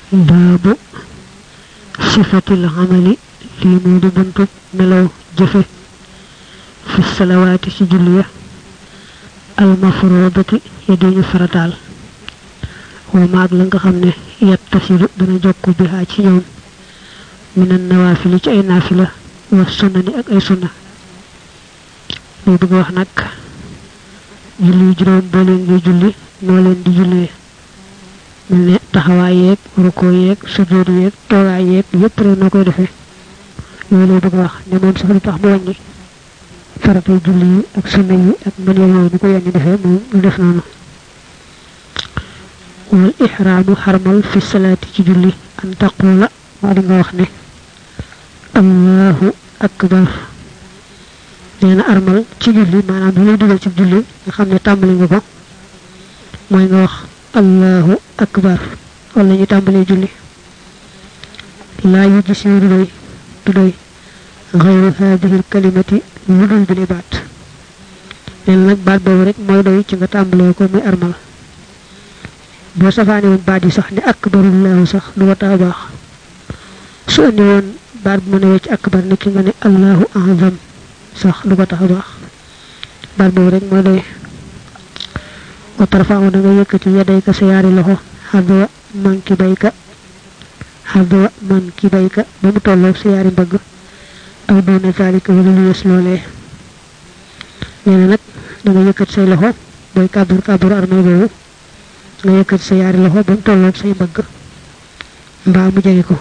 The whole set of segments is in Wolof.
baabu sifatil amali lii moo di buntu melaw jëfe fi salawaati ci julli ya al mafruudati ya diñu farataal wa maag la nga xam ne yattasilu dana jokku bihaa ci ñoom minan nawaafili ci ay naafila wa sunnani ak ay sunna muy bëgg wax nag julli juróom boo leen di julli noo leen di jullee mel ne taxawaay yeeg rukoo yeeg sujjóot yeeg toogaay yeeg yépp rek noo koy defee yooyu lay bëgg wax ne moom sax lu tax mu wàññi faratay julli yi ak sunna yi ak mëneel yooyu ni ko yenn defee moom lu def noonu wal ihraamu xarmal fi salaati ci julli an taqula moo di nga wax ne allahu akbar nee na armal ci julli maanaam bi lay dugal ci julli nga xam ne tàmbali nga ko mooy nga wax allahu akbar wala ñu tàmbalee julli laa yu gis du doy xayru haadihi l kalimati lu dul bi li baat leen nag baat boobu rek mooy doy ci nga tàmbalee ko muy armal boo safaane woon baat yi sax ne akbarullahu sax lu wataa baax su andi woon baat bu mën a wecc akbar ne ki nga ne allahu azam sax lu ko tax baax baat boobu rek mooy doy wa tarfa'u da nga yëkkati yadayka sa yaari loxo xadwa man ki bayka ba mu tolloo sa yaari mbëgg aw doona zalika wala lu yes loolee nee na nag da nga yëkkati say loxo booy kàbbur armal boobu nga yëkkati sa yaari loxo ba mu tolloo say mbëgg mbaa mu jege ko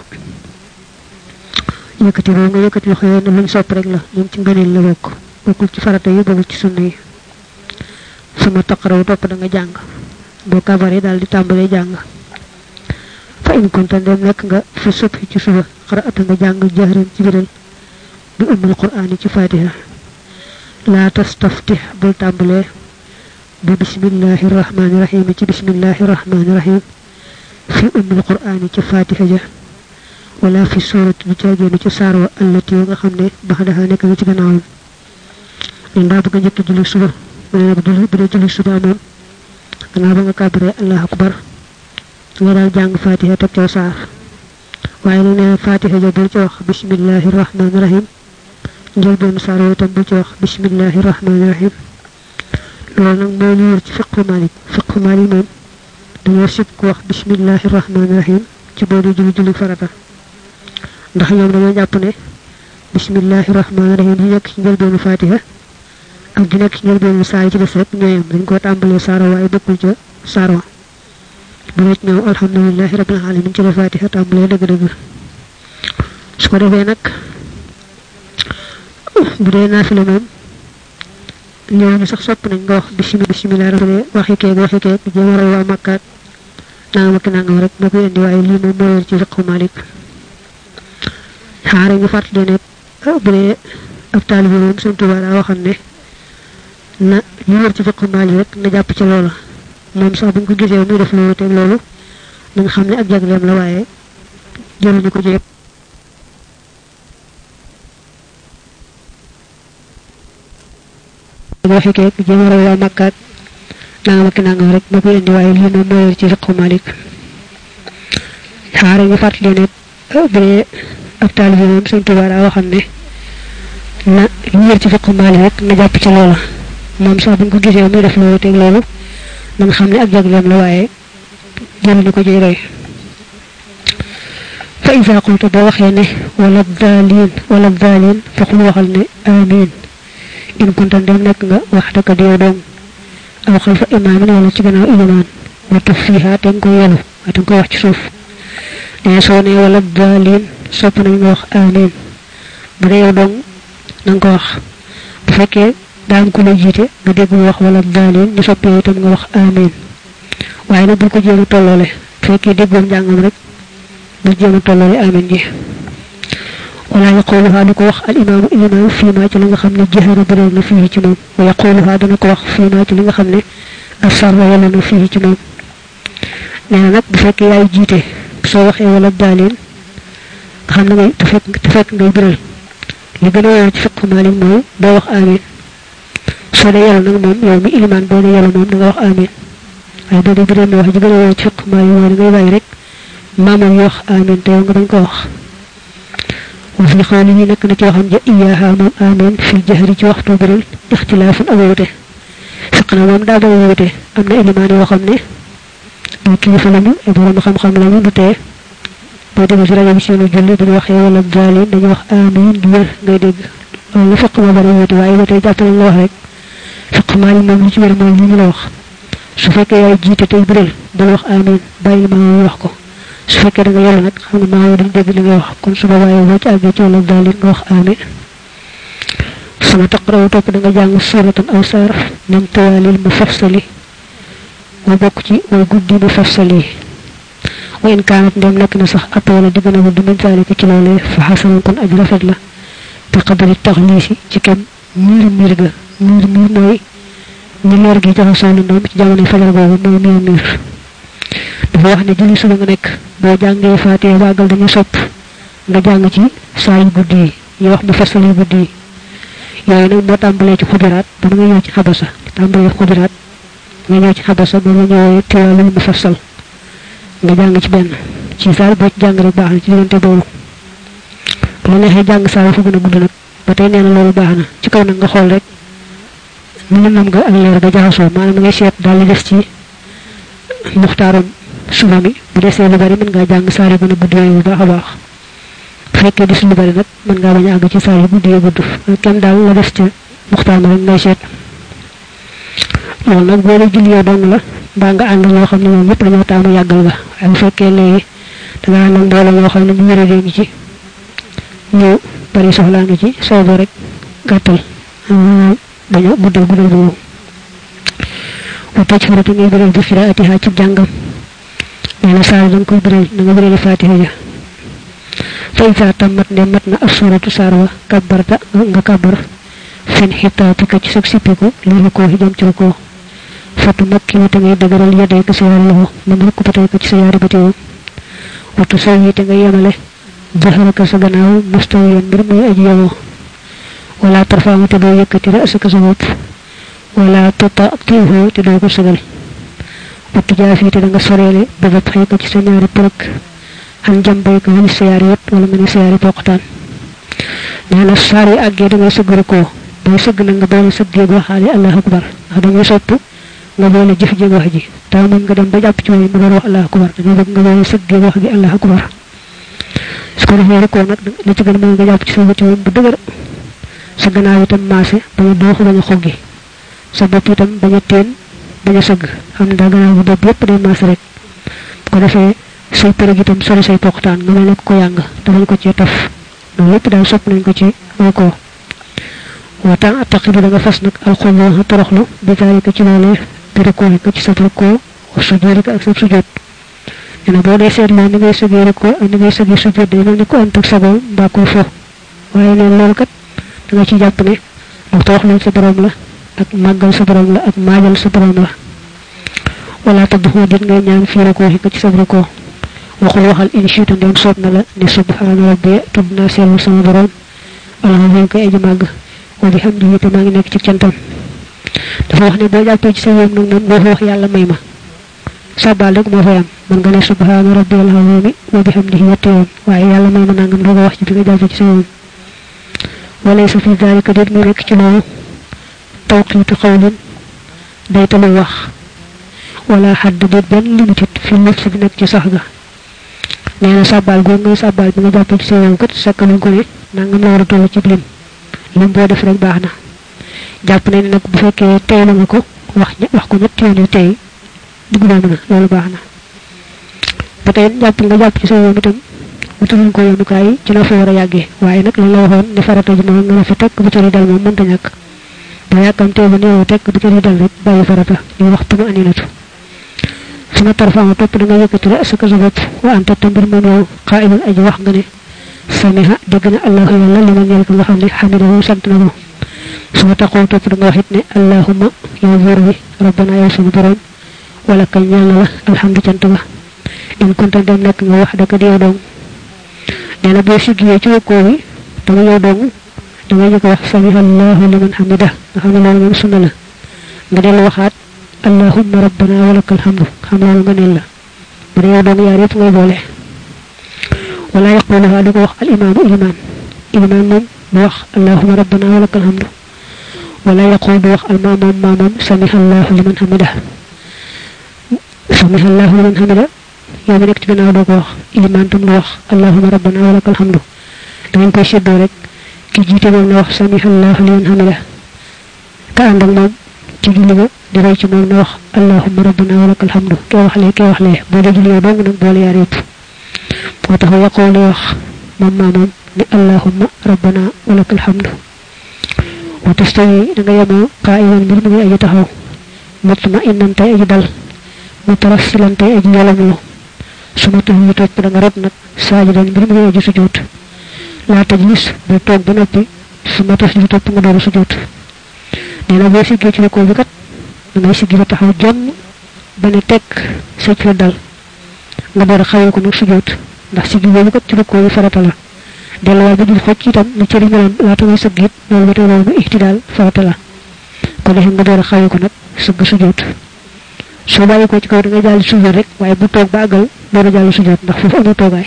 yëkkati boobu nga yëkkati loxo yooyu ne luñ sopp rek la ñoom ci ngëneel la bokkul ci farata yi bokkul ci sunna yi sama taqaraw topp da nga jàng boo kabare daal di tàmbalee jàng fa in kunta dem nekk nga fi subhi ci suba xaraata nga jàng jahran ci biral bi ummul qur'ani ci fatiha la tastaftih bul tàmbalee bi bismillahi rahmani rahim ci bismillahi rahmani rahim fi ummul qur'ani ci fatiha ja wala fi surati bi caagéenu ci saarwa allati nga xam ne baxdaha nekk nga ci gannaawam len daa bëgg njëkk julli suba bu dee julli suba moom gannaaw ba nga kàbbaree allahu akbar nga daal jàng fatiha teg ca saar waaye nag nee fatiha ja bul ci wax bismillahi rahmani rahim njël benn saar woo itam bul ci wax bismillahi rahmani rahim loolu nag moo ñu wër ci fiqhu malik moom dañoo sib ku wax bismillahi rahmani rahim ci boo di julli farata ndax ñoom dañoo jàpp ne bismillahi rahmani rahim di nekk ci njël benn fatiha ak di nekk ci njël benn saar yi ci des rek ñooyam dañ ko tàmbalee saaro waaye bokkul ca saaro bu nekk ñëw alhamdulillahi rabbil alamin ci la fatiha tàmbalee dëgg-dëgg su ko defee nag bu dee naafila moom ñëw ñu sax sopp nañ nga wax bismillah rafetee waxi keeg jéem a roy waa makkaat nangam rek moo koy indi waaye lii moom moo wér ci fiqhu malik xaare ñu fàttali ne bu dee ab taalibe moom Sëñ Tuubaa daa waxam ne na li wér ci fiqhu malik rek na jàpp ci loola moom sax buñ ko gisee muy def loolu teg loolu nañ xam ne ak jagleem la waaye jëluñu ko jépp waxi keeg jéem a roy waa makkaat nangam rek moo koy indi waaye lii moom moo wér ci fiqhu malik xaare ñu fàttali ne bu dee ab taalibe moom Sëñ Tuubaa daa waxam ne na li wér ci fiqhu malik rek na jàpp ci loola moom sax buñ ko gisee muy def loolu teg loolu nañ xam ne ak jagleem la waaye jëluñu ko jiy roy fa iza qulta boo waxee ne wala daalin foqul waxal ne amin in kunta dem nekk nga waxtaka di yow doom aw xalfa imaamin wala ci gannaaw ilimaan watu fiiha te nga koy yelu waaye te nga koy wax ci suuf ne soo ne wala daalin sopp nañ nga wax amin bu dee yow dong na nga ko wax bu fekkee daa am ku la jiite nga dégg mu wax wala daalin ñu soppee itam nga wax amin waaye nag bul ko jéem a tolloole bu fekkee déggoom njàngam rek bul jéem a tolloole amin ji wala yaquluha du ko wax al imaamu ilimaan fii maa ci li nga xam ne jahara biral na fii ci moom wa yaquluha dana ko wax fii maa ci li nga xam ne asarra wala na fii ci moom nee na nag bu fekkee yaay jiite soo waxee wala daalin nga xam ne ngay te fekk ngay biral li gën a wóor ci fiqhu Maalik mooy doo wax amin soo dee yàlla nag moom yow mi ilimaan boo dee yàlla moom da nga wax amin waaye boo dee biral mi wax ji gën a wóor ci fiqhu Maalik mooy da ngay bàyyi rek maamam wax amin te nga bañ ko wax wa fi xawlihi nak na ci waxam ja iyaha mom amin fi jahri ci waxtu birul ikhtilafun awute fiqna mom da bari wute amna ilimani waxam ne ay kilifa lañu ay borom xam-xam lañu du tee bo dem ci rajo bi sunu julli dañu waxe wala dalil dañu wax amin du wër ngay dégg lu fiq ma bari wute waaye ba tey jàppale la wax rek fiq maali moom li ci wër mooy li ñu la wax su fekkee yaay jiite tey biral dal wax amin bàyyi ma wax ko su fekkee da nga yalla nag xam nga maa dañ dégg li ngay wax kon su boobaa boo ci àggee ci wala dalil nga wax amin sama taqraw topp da nga jàng suratan aw saar nam tawalil mufassali wa bokk ci way guddi mufassali wa in kaanat ndem nekk na sax atoola di gën a gudd min zalika ci loolee fa xasanun kon aj rafet la bi qadri taxliisi ci kem miir ga miir mooy ñu leer gi jaxasoo lu ndaw ci jamono fajar boobu mooy miir dafa wax ne julli suba nga nekk boo jàngee faatee baagal dañu sopp nga jàng ci saa yu guddi yi ñu wax mufassal yu guddi yi yooyu nag moo tàmbalee ci xujuraat ba nga ñëw ci xabasa tàmbalee xujuraat nga ñëw ci xabasa ba nga ñëwee tiwaalul mufassal nga jàng ci benn ci saar boo ci jàng rek baax na ci diggante boobu lu neexee jàng saar fu gën a gudd nag ba tey nee na loolu baax na ci kaw nag nga xool rek ñu nam nga ak leer ga jaxasoo maanaam ngay seet daal di des ci muxtaaram suba mi bu desee lu bari mën ngaa jàng saar yu gën a gudd yooyu bu baax a baax fekkee dis lu bari nag mën ngaa bañ a àgg ci saar yu gudd yu gudd kenn daal la des ci muxtaar ma rek ngay seet loolu nag boo la julli yow dong la mbaa nga ànd ñoo xam ne ñoom ñëpp dañoo taamu yàggal nga waaye bu fekkee léegi da nga ànd ak mbooloo ñoo xam ne ñu wéradee ngi ci ñu bari soxlaa ngi ci soobo rek gàttal dañu guddal boobu wa tëj farata ngay biral bi xiraatiha ci jàngam nee na saar danga koy biral na nga birali fatiha ja fa isa tammat ne mat na assuratu saar wa kabbarta nga kabbar fen xitaatika ci sag sippiku li rukkoo jëm ci rukkoo fatu makki te ngay dëgëral yaday ko sa yaari loxo man rukk ba tey ko ci sa yaari bati woon watu sawi te nga yemale zaharaka sa gannaaw mustawiyan mbir muy aji yemoo wala tarfaamu te doo yëkkati ra'saka sa bopp wala tatatihu te doo ko sagal watu jaafi te da nga soreele ba xëy ko ci sa ñaari përëk an jambay ko wani sa yaari wet wala nga ne sa yaari poqtaan nee na saar yi àggee da ngay sëgg rukkoo booy sëgg na nga boole sëgg jéeg waxaale allahu akbar ndax dañuy sopp nga boole jëf jéeg wax ji taa moom nga dem ba jàpp ci mooy nga doon wax allahu akbar dañoo bëgg nga boole sëgg jéeg wax gi allahu akbar su ko defee rukkoo nag li ci gën mooy nga jàpp ci sa bëti woon bu dëgër sa gannaaw itam maase baña dooxu baña xoggi sa bopp itam baña teen baña sëgg xam ne daa gannaaw bu bopp yépp day maase rek bu ko defee say përëg itam sori say poqtaan nga mel ko yàng te bañ ko ci taf loolu lépp daal sopp nañ ko ci rukkoo wata taqidu da nga fas nag alxumu toroxlu bi zalika ci loolee bi rukkoo ko ci sa rukkoo wa sujudika ak sa sujud ina boo dee seet ni ngay sëgee rukkoo ak ni ngay sëgee sujud day mel ni ko ant ak sago mbaa ko fo waaye neen loolu kat da nga ci jàpp ne ak toroxlu sa borom la ak màggal sa borom la ak maajal sa borom la wala tadduxoo dit ngay ñaan fii rukkoo ko ci sa rukkoo waxul waxal inshiita ndem soob na la ne subhaana rabbi tudd naa seetlu sama borom alhamdulilah koy aji màgg wa bihamdihi te maa ngi nekk ci cantam dafa wax ne boo jàppee ci sa yoon nag moom boo wax yàlla may ma sabal rek moo fay am man nga ne subhaana rabbi alhamdulilah wa bihamdihi yetti yoon waaye yàlla may ma nangam doo ko wax ci bi nga jàppee ci sa yoon wala sa fi dalika déet mu nekk ci loolu tawqiitu xawlin day talu wax wala xadd déet benn limitit fi nafs bi nekk ci sax ga nee na sabal googu ngay sabal bi nga jàppee ci sa yoon kat sakkaluñ ko ne nangam la war a toll ci lim lim boo def rek baax na jàpp ne nag bu fekkee tey la nga ko wax ko ñetti yoon yu tey dugg doomu na loolu baax na ba tey jàpp nga jàpp ci sa yoon itam wutaluñ ko yoonukaay ci la fa war a yàggee waaye nag lan la waxoon ne farata ji moom nga ne fi tekk bu cëri dal moom mënta ñàkk ba yàkkamtee ba néew tekk bu cëri dal rek bàyyi farata ñu waxtu ma aninatu suma tarfama topp da nga yëkkati sa ka sa bopp wa anta tambir moom yow xaa'iman aji wax nga ne samiha dégg na allahu yàlla li ma ñeel ko nga xam ne xamidahu sant na ko suma taxoo topp da nga wax it ne allahumma yow buur bi rabbana yow suñu borom wala kay ñeel na la alhamdu cant ba in kunta dem nekk nga wax daka di yow dong nee na boo siggee ci rukkoo bi da nga yow dong da nga jëkk wax samiha allahu liman hamida nga xam ne loolu moom sunna la nga dellu waxaat allahumma rabbana walakal hamdu xam loolu nga neel la bu dee yow dong yaar yëpp ngay boole wala yaquluha du ko wax al imam mom bu wax allahumma rabbana wa lakal hamdu wala yaqulu wax al mamum samiha allahu liman hamidah samiha allahu liman hamidah yow nek ci gënaaw do ko wax imam tam du wax allahumma rabbana wa lakal hamdu da ngeen koy seddo rek ki jité mom na wax samiha allahu liman hamidah ka and ak mom ci julli ga di roy ci mom na wax allahumma rabbana wa lakal hamdu ke wax le bo de julli do nak bo le yar yépp ko tax yaqulu wax mamum ni allahumma rabbana wa lakal hamdu wa tastawi da nga yamo qa'iman bir mu ay taxaw mutma innan tay ay dal mutarassilan tay ay yalamu suma taxu tok da nga rot nak sajidan bir mu ay sujud la tajlis do tok ba nopi suma taxu tok nga do sujud neena bo sigge ci ko bi kat da ngay sigge taxaw jom bané tek sa ci dal nga door xawé ko nu sujud ndax sigge bobu kat ci ko bi farata la delu wa bu xocc itam ni ci melam la tamay sëggit lolu ba tay lolu ihtidal farata la ko def nga door xawé ko nak sëgg sujud so baye ko ci kaw da nga jall sujud rek waye bu tok ba agal do na jall sujud ndax fofu amu togay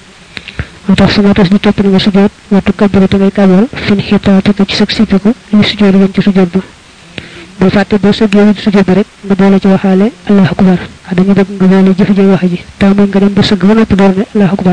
motax sama tass ni top ni nga sujud watu kabbu te ngay kabal fin hitata ko ci sak sipiku ni sujud yeen ci sujud ba bo fatte bo sëggé ci sujud rek nga boole ci waxale allahu akbar dañu bëgg nga boole jëf jëf wax ji tamu nga dem ba sëgg ba nopp door ne allahu akbar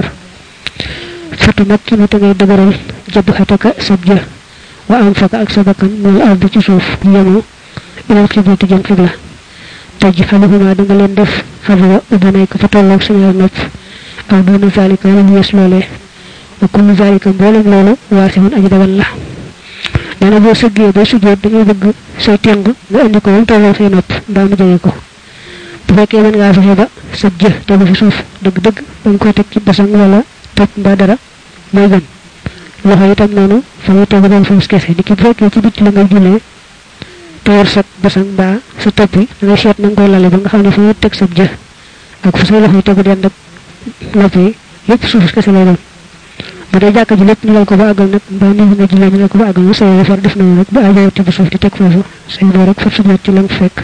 fatu makkinu te ngay dëgëral jabhataka sabja wa anfaka ak sabakan mul ardi ci suuf yamo ila qiblati jëm qibla tajhaluhuma da nga leen def xabwa ubunay ko fa tolloog sa ñaar nopp aw duna zalika ñu yes lolé wa kullu zalika mbolam lolu wasihun aji dagal la dana bo sëggé ba sujud da ngay bëgg say teng nga andi ko tolloog say nopp ba mu jëgé ko bu fekkee mën nga fexe ba sa jë tegu fi suuf dëgg dëgg dañ koy teg ci basang wala top mba dara moy gën loxo itam nonu fa ñu tegu doon fu skessé di ki bu fekkee ci bit la nga julé tor sa basang ba sa top bi da ngay seet na nga koy lalé ba nga xam ne fa ñu teg sa jë ak fu sa loxo tegu den ak nopi yépp suuf skessé lay doon bu dee jàkka ji lépp ñu ko ba agal nag mbaa ni nga julé ñu ko ba agal say far def na rek ba ajo ci suuf di teg foofu say do rek fa sujud ci lang fekk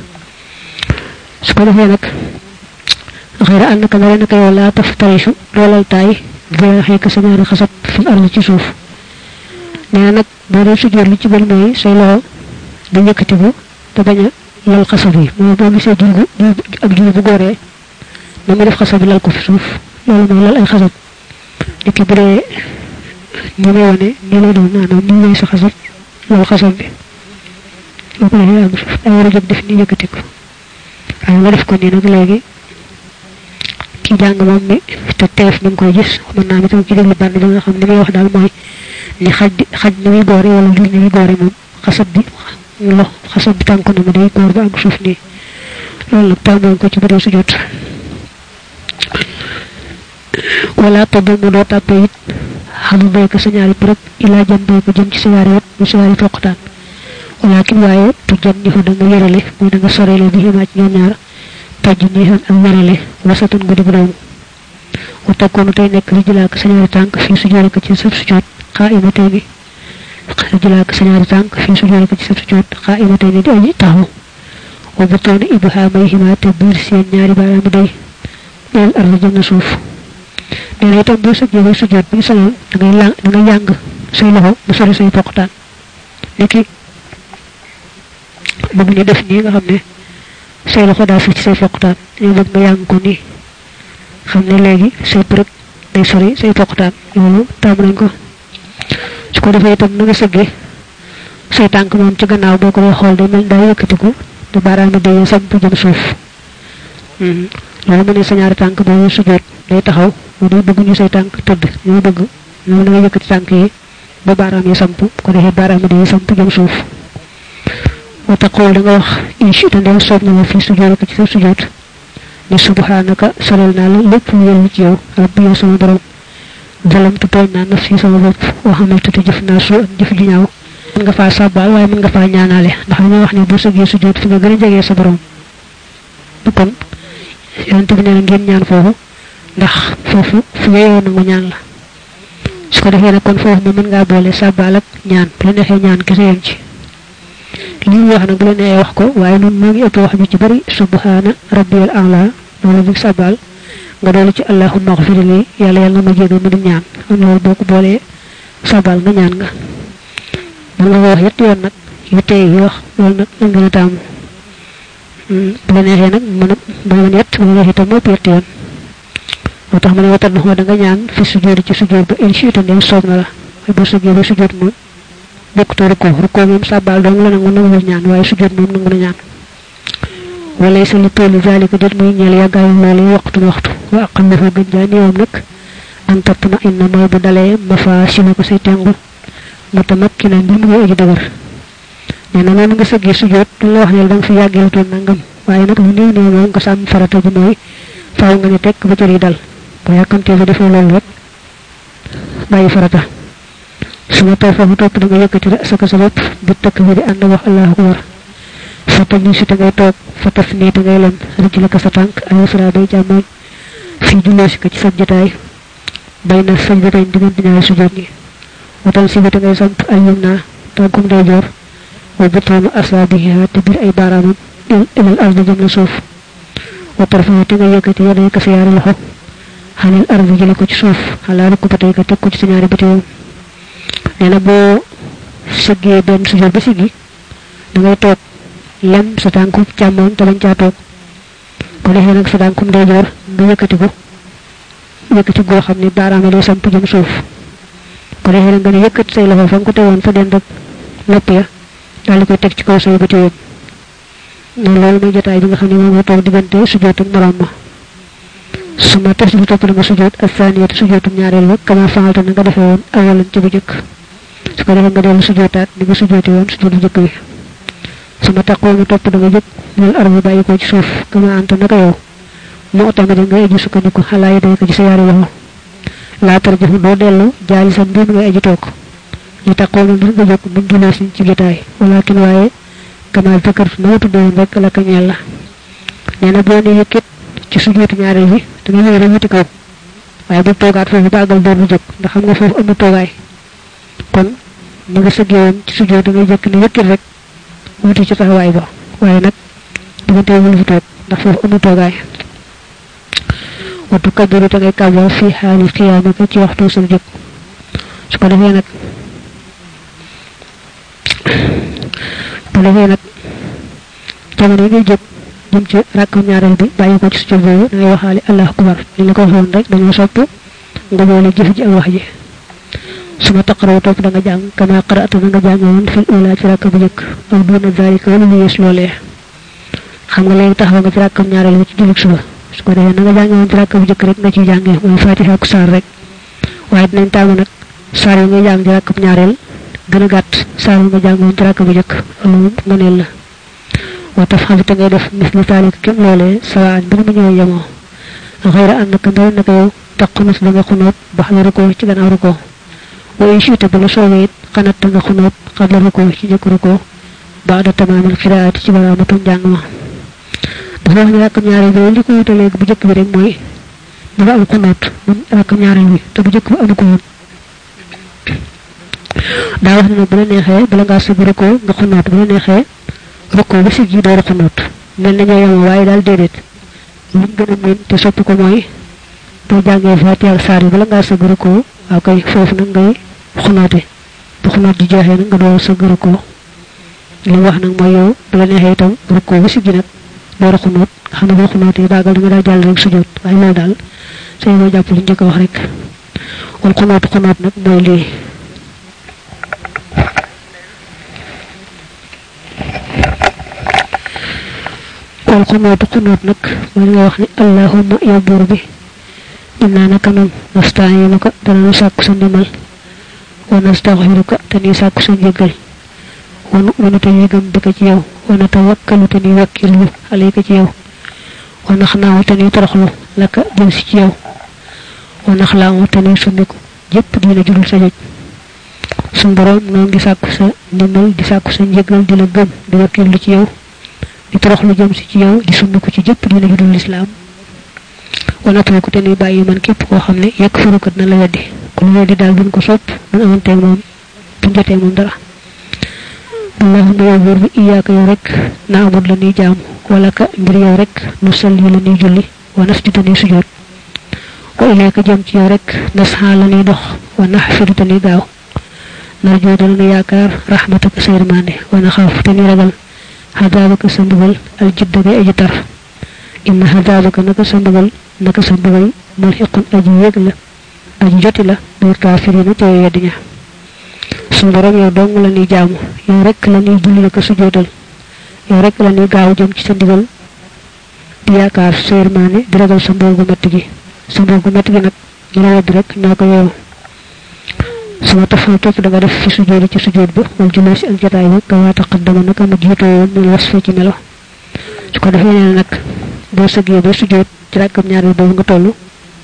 su ko defee nag xëyra annaka la naka yow la taftarishu dolal tay dina xey ka sa ñaari xasab fi arlu ci suuf neena nak bo do sujud li ci bel moy say loxo da ñëkëti bu te baña lal xasab yi mo bo gisee julgu ak julgu bu goré da nga def xasab lal ko fi suuf lolu mo lal ay xasab dikki bu dee ñu may wone ñu lay doon naanam ñu may sa xasab lal xasab bi lo ko lay am ay wara jog def ni yëkëti ko ay nga def ko ni nak légui ki jang mom mi te teef ñu koy gis man na mi tam ci déglu band ba nga xam ni may wax dal moy ni xaj ni muy goore wala jul ni muy goore mom xasab bi lo xasab bi tanko na mu day goor ba ak suuf ni lolu tamon ko ci bëre sujud wala tabumu do tapé it xamu bay ko sa ñaari prep ila jëm bay ko jëm ci sa ñaari wet mu sa ñaari foqtaan walakin waye tu jëm ni fa da nga yërale mo da nga sorélé bi ma ci ñoom ñaar tajnihan ak yërale wasatun gudi bu doom wa takonu tay nek li jila ko sa ñaari tank fi sujud ko ci suf sujud qa'imata bi jila ko sa ñaari tank fi sujud ko ci suf sujud qa'imata bi di taxaw wa batoni ibhamayhima tabir seen ñaari baaraam day del ardu jëm suuf dina itam bo sa jëwé sujud bi sa da ngay yang say loxo bu sori say foqtaan niki bu ñu def ni nga xamne say loxo da fi ci say foqtaan ñu bëgg nga yang ko ni xamne légui say prek day sori say foqtaan lolu tam nañ ko su ko defé itam nga sëggé say tank mom ci gannaaw boko xol day mel da yëkëti ko te baaraam day sam bu jëm suuf lolu mëne sa ñaari tank bo sujud day taxaw mo day bëgg ñu say tank tëdd ñu bëgg ñu nga yëkëti tank yi ba baaraam yi samp ko defé baaraam day samp jëm suuf wa taqul da nga wax inshi ta ndem soob na fi sujud ko ci sa sujud ni subhanaka sallallahu alayhi lépp yelu ci yow rabbi ya sama borom dalam tu toñ na nafsi sama bopp wa xamaltu tu jëf na su jëf ju ñaaw nga fa sabal waye mën nga fa ñaanalé ndax ñu wax ni bu sëggé sujud fi nga gëna jégé sa borom kon yonte bi neena ngeen ñaan fofu ndax fofu fu yeyoon nga ñaan la su ko defé nak kon fofu mo mën nga bolé sabal ak ñaan bu nexé ñaan kessé yam ci li wax nak bu la neexee wax ko waye non mo ngi ëpp wax bi ci bari subhana rabbiyal a'la lolu bi sabal nga doolu ci allahumma ighfir li yalla yalla ma jégal mu di ñaan am loolu boko bolé sabal nga ñaan nga bu nga wax yett yoon nak yu tay wax loolu nak la gëna tam bu la neexee nag mën ba nga yett bu la neexee tam mo yett yoon motax mané watal no da nga ñaan fi sujud ci sujud ba in shiita dem soob na la ay bu sujud ba sujud mo bokk to ruko mom sabal dong la nangu nangu ñaan waye sujud mom nangu na ñaan wala sa li tollu zalika det muy ñeel yagaay loolu waxtu wa aqam fa gën jaani yoom nak an tatma inna ma bu dalé ma fa sinu ko say tengu mutamakkina bi mu aji dëgër neena non nga sëggi sujud la wax ne da nga fi yaggal to nangam waye nak ñu neew neew nga sam farata ji moy faaw nga ne tek ba ci dal ba yakamte fa defo loolu rek bayi farata suma tay fa top da nga yëkëti sa ka sa bop bi takbir and wax allahu akbar fa tañu ci tagay tok fa tafni tagay lam rek la ka sa tank ay sura day jamoy fi julé ci ci sa jotaay bayna sajdatay digënt ñaari sujud ni watal ci bata ngay sant ayyuna tagum day jor wa bitama asabiha tabir ay baramam ila al-ard jamna suuf wa tarfa te nga yëkëti yone ka sa yaari loxo halil ardi jël ko ci suuf halal ko batay ka tekku ci sa ñaari bati neena bo sëggee ben sujud ba sigi da ngay tok lem sa tanku càmmoñ te bañ caa toog ko defee nag sa tankum day jor nga yëkkati goo xam ne baaraam lay samp jëm suuf ko defee nag nga ne yëkkati say loxo fa nga ko tegoon fa dend ak lépp ya daal di koy teg ci kaw say bëti yoon noonu loolu mooy jotaay bi nga xam ne moom nga toog diggante sujjoot ak morom ma suma tef ci topp nga sujjoot ak saniyatu sujjootum ñaareel ba kama faalta na nga defee woon awalan ci bu jëkk su ko defee nga dellu sujjootaat ni nga sujjooti woon sujjoot bu jëkk bi suma taqomu top da nga jëk ñal arbu bayiko ci suuf kama anta naka yow mo tamé nga eju sukkandiku xalaay day ko ci sa yaari loxo la tarju do delu jaali sa mbir nga eju tok ñu taqomu mbir nga jëk bu dina ci jotaay walakin waye kama zakar no tuddo rek la ka ñalla neena bo ne yëkkat ci sujjooti ñaareel bi da nga ñëw rek kaw waye bu togaat fofu bagal do bu jëk ndax xam nga fofu amu togaay kon ni nga sëggeewon ci sujjoot da ngay jëk ne yëkkat rek wuti ci taxaway ba waye nak digante wul fu tok ndax fofu amu togaay watu kaddu ta ngay kaw fi hali qiyamaka ci waxtu sa jëk su ko defé nak jamono ngay jëk jëm ci rakam ñaaral bi bayyi ko ci su jël bobu ngay waxali allah akbar li la ko waxon rek dañu sopp nga boole jëf ji ak wax ji suma taqraw top da nga jang kama qara'tu nga jangon fil ula ci rakam bu jëk ak duna zalika wala li yes lolé xam nga lay taxaw nga ci rakam ñaaral bi ci julik suba su ko defé nga jangon ci rakam bu jëk rek nga ci jangé moy fatiha ak sar rek waye dinañ tamu nak sar yi nga jang ci rakam ñaaral gëna gatt sar nga jangon ci rakam bu jëk lu ngënel la wa tafhamu ta ngay def mislu zalika kem lolé sawaan bu mu ñëw yamo غير أنك دونك تقنص لغا خنوط بحل ركو ci gannaaw rukoo وإن شئت بلا صوميت قنت nga خنوط قبل ركو ci jëk rukoo بعد تمام القراءة ci baramatu njàng ma dafa wax ni rakam ñaari bi li ko wutale bu jëk bi rek mooy dafa am xunóot moom rakam ñaari bi te bu jëk bi amu ko woon daa wax ne bu la neexee bala ngaa sëgg rukoo nga xunóot bu la neexee rukoo ba siggi door a xunóot mel na ñoo yem waaye daal déedéet lu gën a mën te sopp ko mooy boo jàngee fatiha saar yi bala ngaa sëgg rukoo waaw kay foofu nag ngay xunóote bu xunóot di jeexee nag nga door sëgg rukoo li wax nag mooy yow bu la neexee itam rukoo ba siggi nag door a xunóot nga xam ne boo xunóotee baagal da nga daal jàll rek sujjóot waaye loolu daal say moo jàpp li njëkk a wax rek wal xunóot nag mooy lii wal xunóot nag mooy nga wax ni allahumma yow buur bi inna naka nun nasta'inuka dana sàkku sa ndimbal wa nastaghfiruka te ni sàkku sa njëggal wa nu'minu te ni gëm dëkk ci yow wa natawakkalu te ni wakkilu alayka ci yow wa naxnaawu te ni toroxlu laka jëm si ci yow wa naxlaawu te ni summiku jëpp diina jurul sa jëj sun borom noo ngi sàkku sa ndimbal di sàkku sa njëggal di la gëm di wakkilu ci yow di toroxlu jëm si ci yow di summiku ci jëpp diina jurul islam wala ko te ni bayyi man képp koo xam ne yekk furu kat na la weddi ku la weddi daal buñ ko sopp man amante moom buñ jotee moom dara allahumma ya buur bi iyyaka yow rek na'budu la ni jaam wala ka ngir yow rek nu salli la ni julli wa nasjudu ni sujud wa ilayka jëm ci yow rek nasha la ni dox wa nahfidu tani gaaw narjo dana yaakar rahmataka sayrmane wa nakhaf tani ragal hadabaka sambugal al jidda ga ajitar inna hadabaka naka sambugal mulhiqun aji yeg la aji joti la do kafirina te yedinya sun borom yow dong la ni jaamu yow rek la ni julli ko sujudal yow rek la ni gaaw jëm ci sa ndigal di yaakar sayrmane di ragal sambugal gu metti gi sambugal gu metti gi nak ñu wedd rek ñoko yow suma tafal top da nga def ci sujud ci sujud ba wal julus ak jotaay ba ka taqaddama naka mu jiito won ñu wasfu ci melo su ko defé nak bo sëggé ba sujud ci rakam ñaar bo nga tollu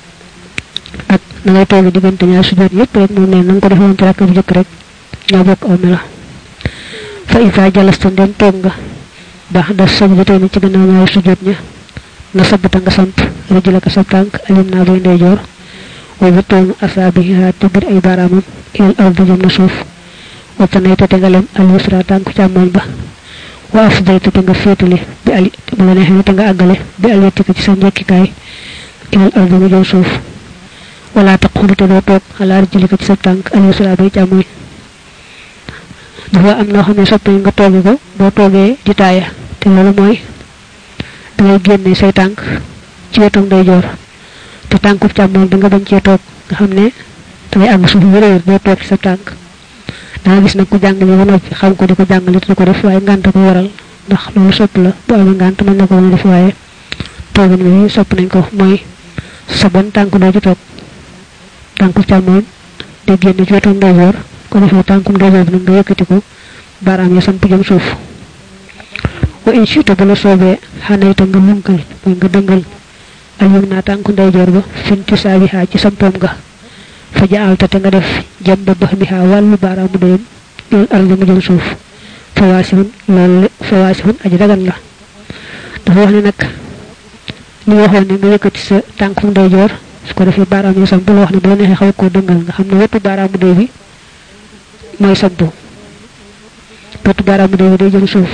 ak na ngay tollu digënté ñaar sujud yépp rek mo né nang ko defon ci rakam jëk rek ñoo bok aw melo fa ifa jalasta dem tok nga ba da sëgg tay ci gënaaw ñaar sujud ña na sabata nga sant rajula ka sa tank alim na bay ndey jor ويبطون أصابها تبر أي بارامم إلى الأرض جمع سوف وطنيت تنغلم اليسرى تانك تامون با وأفضيت تنغ فيتلي بلانيحن تنغ أغلي بأليتك تسنجك كاي إلى الأرض جمع سوف ولا تقول تدوتوك على رجلك تسنجك اليسرى بي تامون dafa am no xamne soppé nga togué ko bo togué di taaya té lolu moy da ngay génné say tank ci wetu ndey jor te tanku chamon da nga bañ ci tok nga xamne da ngay am suñu wéré bo tok sa tank da nga gis nak ku jangale wona xam ko diko jangale te ko def way ngant ko waral ndax lolu sopp la bu am ngant man nako wona def waye togu ni sopp nañ ko moy sa bon tanku do ci tok tanku chamon de genn ci wetu ndey jor ko defé tankum ndey jor nga yëkëti ko baram ya samp jëm suuf wa in shita bala sobe hanayta nga munkal moy nga dëngal ayum na tanku ndey jor ba finti sabiha ci sampom ga fa jaalta te nga def jamba bahmiha walu baramu deyem il ardu mu jëm suuf fawasihun aji dagan la dafa wax ni nak ni waxon ni nga yëkëti sa tanku ndey jor su ko defé baram yi samp lo wax ni bo neexé xaw ko dëngal nga xamne wetu baramu dey bi moy sampu wetu baramu dey bi day jëm suuf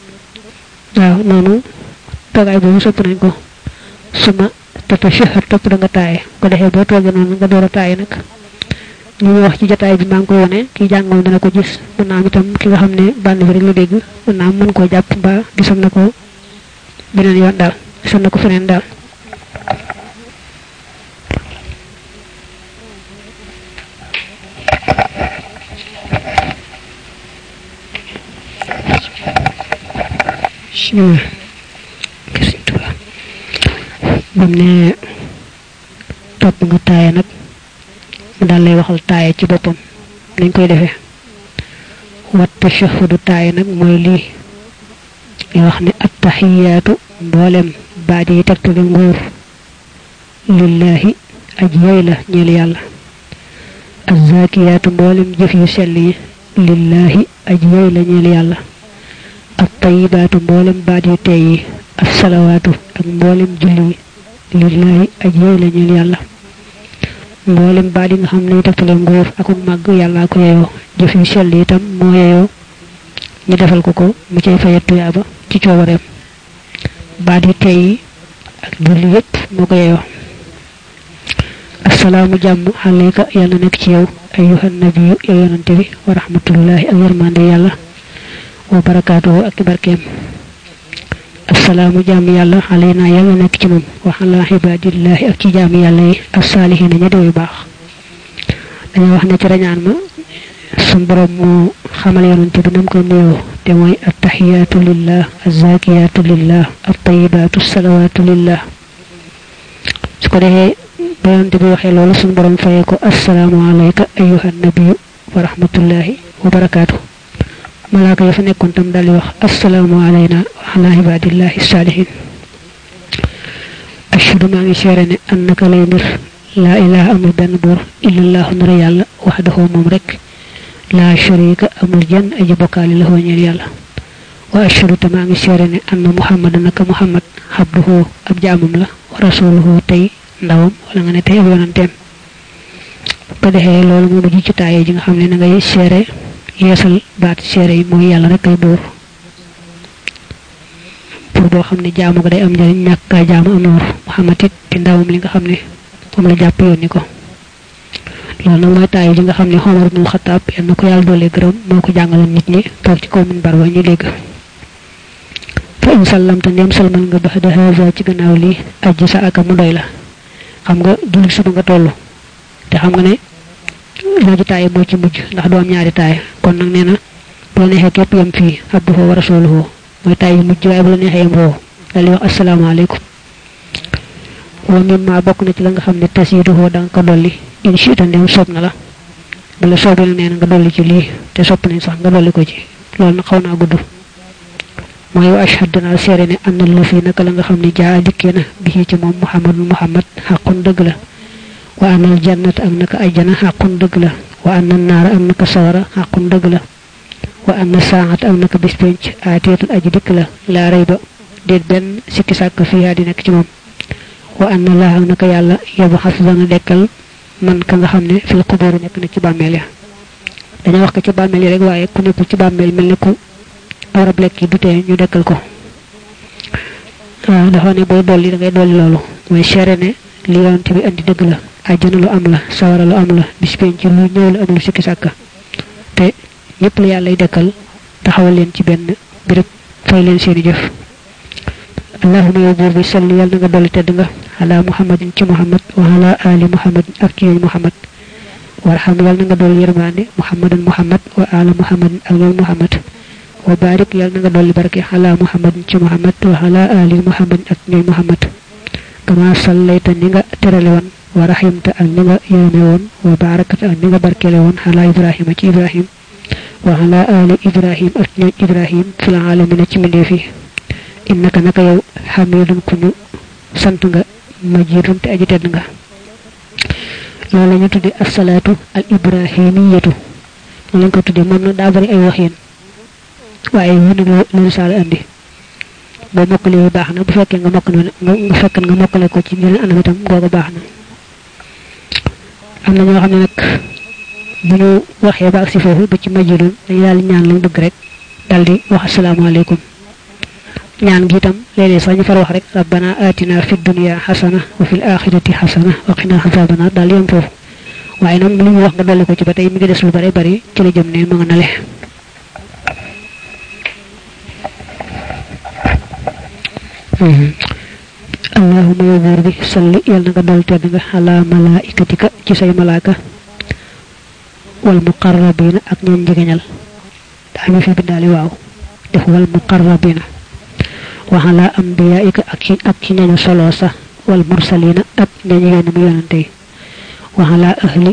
waaw nonu tagay bu sopp nañ ko suma tatashahhad top da nga taay ko defé bo toge non nga doora taay nak ñu wax ci jotaay bi mang ko woné ki jangal dana ko gis mu naam itam ki nga xamné band bi rek la dégg mu naam mën ko japp ba gisam nako benen yoon dal gisam nako fenen dal bamne top nga taay nak mu dal lay waxal taay ci bopam nañ koy defé wat tashahhudu taay nak moy li ñu wax ni at-tahiyatu mbolem baadi taktul nguur lillahi ajyayla ñeel yalla az-zakiyatu mbolem jëf yu sel yi lillahi ajyayla ñeel yalla at-tayyibatu mbolem baadi tay as-salawatu ak mbolem julli lillahi ajyayla ñeel yalla mbolem baadi nga xamne taktul nguur ak mag yalla ko yeyo jëf yu sel itam mo yeyo ñu defal ko ko mu cey fayatu yaaba ci ciowarem baadi tay ak julli yépp moko yeyo assalamu jamm alayka yalla nek ci yow ayyuhan nabiyyu ya yonante bi wa rahmatullahi wa yarmande yalla wa barakatuhu ak barkem assalamu jamm yalla alayna yalla nek ci mom wa ala ibadillahi ak ci jamm yalla as-salihin ña dewe bax dañu wax ne ci rañaan ma sun borom mu xamal yonante bi nam ko nuyo te moy at-tahiyatu lillah az-zakiyatu lillah at-tayyibatu as-salawatu lillah su ko defé yonante bi waxe lolu sun borom fayé ko assalamu alayka ayyuhan nabiyyu wa rahmatullahi wa barakatuh malaka ya fa nekkon tam dal wax assalamu alayna wa ala ibadillahi as-salihin ashhadu ma ngi séré annaka lay mir la ilaha amul ben bur illa allah nara yalla wahdahu mum rek la sharika amul jan aji bokali lahu ñeel yalla wa ashhadu ma ngi séré anna muhammadan naka muhammad abduhu ab jaamum la wa rasuluhu tay ndawam wala nga ne tay yonantem ko defé lolu mo mu ci taayé ji nga xamné na ngay séré yeesal baat séré yi moy yalla rek ay boor pour bo xamné jaamu ko day am njariñ ñaka jaamu am nur muhammad it di ndawam li nga xamné la japp yoni ko loolu nag mooy taay yi nga xam ne Omar ibn Khattab yenn ko yàlla doole gërëm moo ko jàngale nit ñi toog ci kaw minbar wa ñu dégg fa in sallamta ndem salmal nga baxda haza ci gannaaw li ajji sa aka mu doy la xam nga julli suba nga tollu te xam nga ne laaji taay moo ci mujj ndax do am ñaari taay kon nag nee na bu la neexee képp yam fii abduhu wa rasuluhu mooy taay yu mujj waaye bu la neexee yam foofu dal di wax asalaamaaleykum wa mimma bokk na ci la nga xam ne tasiduhu da nga ko dolli in shiita ndem soob na la bala soobee nag nee na nga dolli ci lii te sopp nañ sax nga dolli ko ci loolu nag xaw naa gudd mooy wa ashhadu naa seere ne am na la fi naka la nga xam ne jaa dikkee na bi ci moom muhammad xaqun dëgg la wa anal jannat ak naka ajjana xaqun dëgg la wa anna naara ak naka sawara xaqun dëgg la wa anna saat ak naka bis penc aateetul aji dikk la laa rey ba déet benn sikki sàkk fiyaa di nekk ci moom wa anna laa ak naka yàlla yabaxas dana dekkal man ka nga xam ne fil qubur nekk na ci bàmmeel ya dañu wax ko ci bàmmeel yi rek waaye ku nekkul ci bàmmeel mel ne ku arab lekk yi du tee ñu dekkal ko waaw dafa ne booy dolli da ngay dolli loolu mooy seere ne li yonent bi andi dëgg la àjjana lu am la sawara lu am la bis penc lu ñëw la am lu sikki sàkka te ñëpp la yàlla dekkal taxawal leen ci benn béréb fay leen seeni jëf allahumma yow buur bi salli yàlla nga dolli tedd nga ala muhammadin ci muhammad wa ala ali muhammadin ak ci muhammad warham yàlla nga dolli yërmande muhammadan muhammad wa ala muhammadin ak ñoom muhammad wa barik yàlla nga dolli barke ala muhammadin ci muhammad wa ala ali muhammadin ak ñoom muhammad kama sallayta ni nga terale woon wa rahimta ak ni nga yéene woon wa barakata ak ni nga barkele woon ala ibrahima ci ibrahim wa ala ali ibrahim ak ñoom ibrahim fil alamina ci mindeefi innaka naka yow hamidun kunu sant nga majidun te aji tedd nga loolu ñu tuddi as-salatu al-ibrahimiyatu lañ ko tuddi moom na daa bari ay wax yeen waaye wunu lu sal andi bo mokkale baax na bu fekkee nga mokk nga fekk nga mokkale ko ci ñeneen anam itam googu baax na am na ñoo xam ne nag bu ñu waxee ba ak si foofu ba ci majidun dañu daal ñaan lañ bëgg rek dal di wax asalaamaaleykum ñaan gi itam léeg-léeg sax ñu far wax rek rabbana atina fid dunya hasana wa fil akhirati hasana wa qina azaban nar dal yam foofu waaye nag lu ñu wax nga dolli ko ci ba tey mi ngi des lu bari bari ci la jëm ne ma nga nale allahumma ya rabbi salli yalla nga dal tedd nga ala malaikatika ci say malaaka wal muqarrabina ak ñoom jegeñal dañu fi bindali waaw def wal muqarrabina wa ala anbiyaika ak ci ñañu solo sa wal mursalina ak ñañu yeen mu yonante wa ala ahli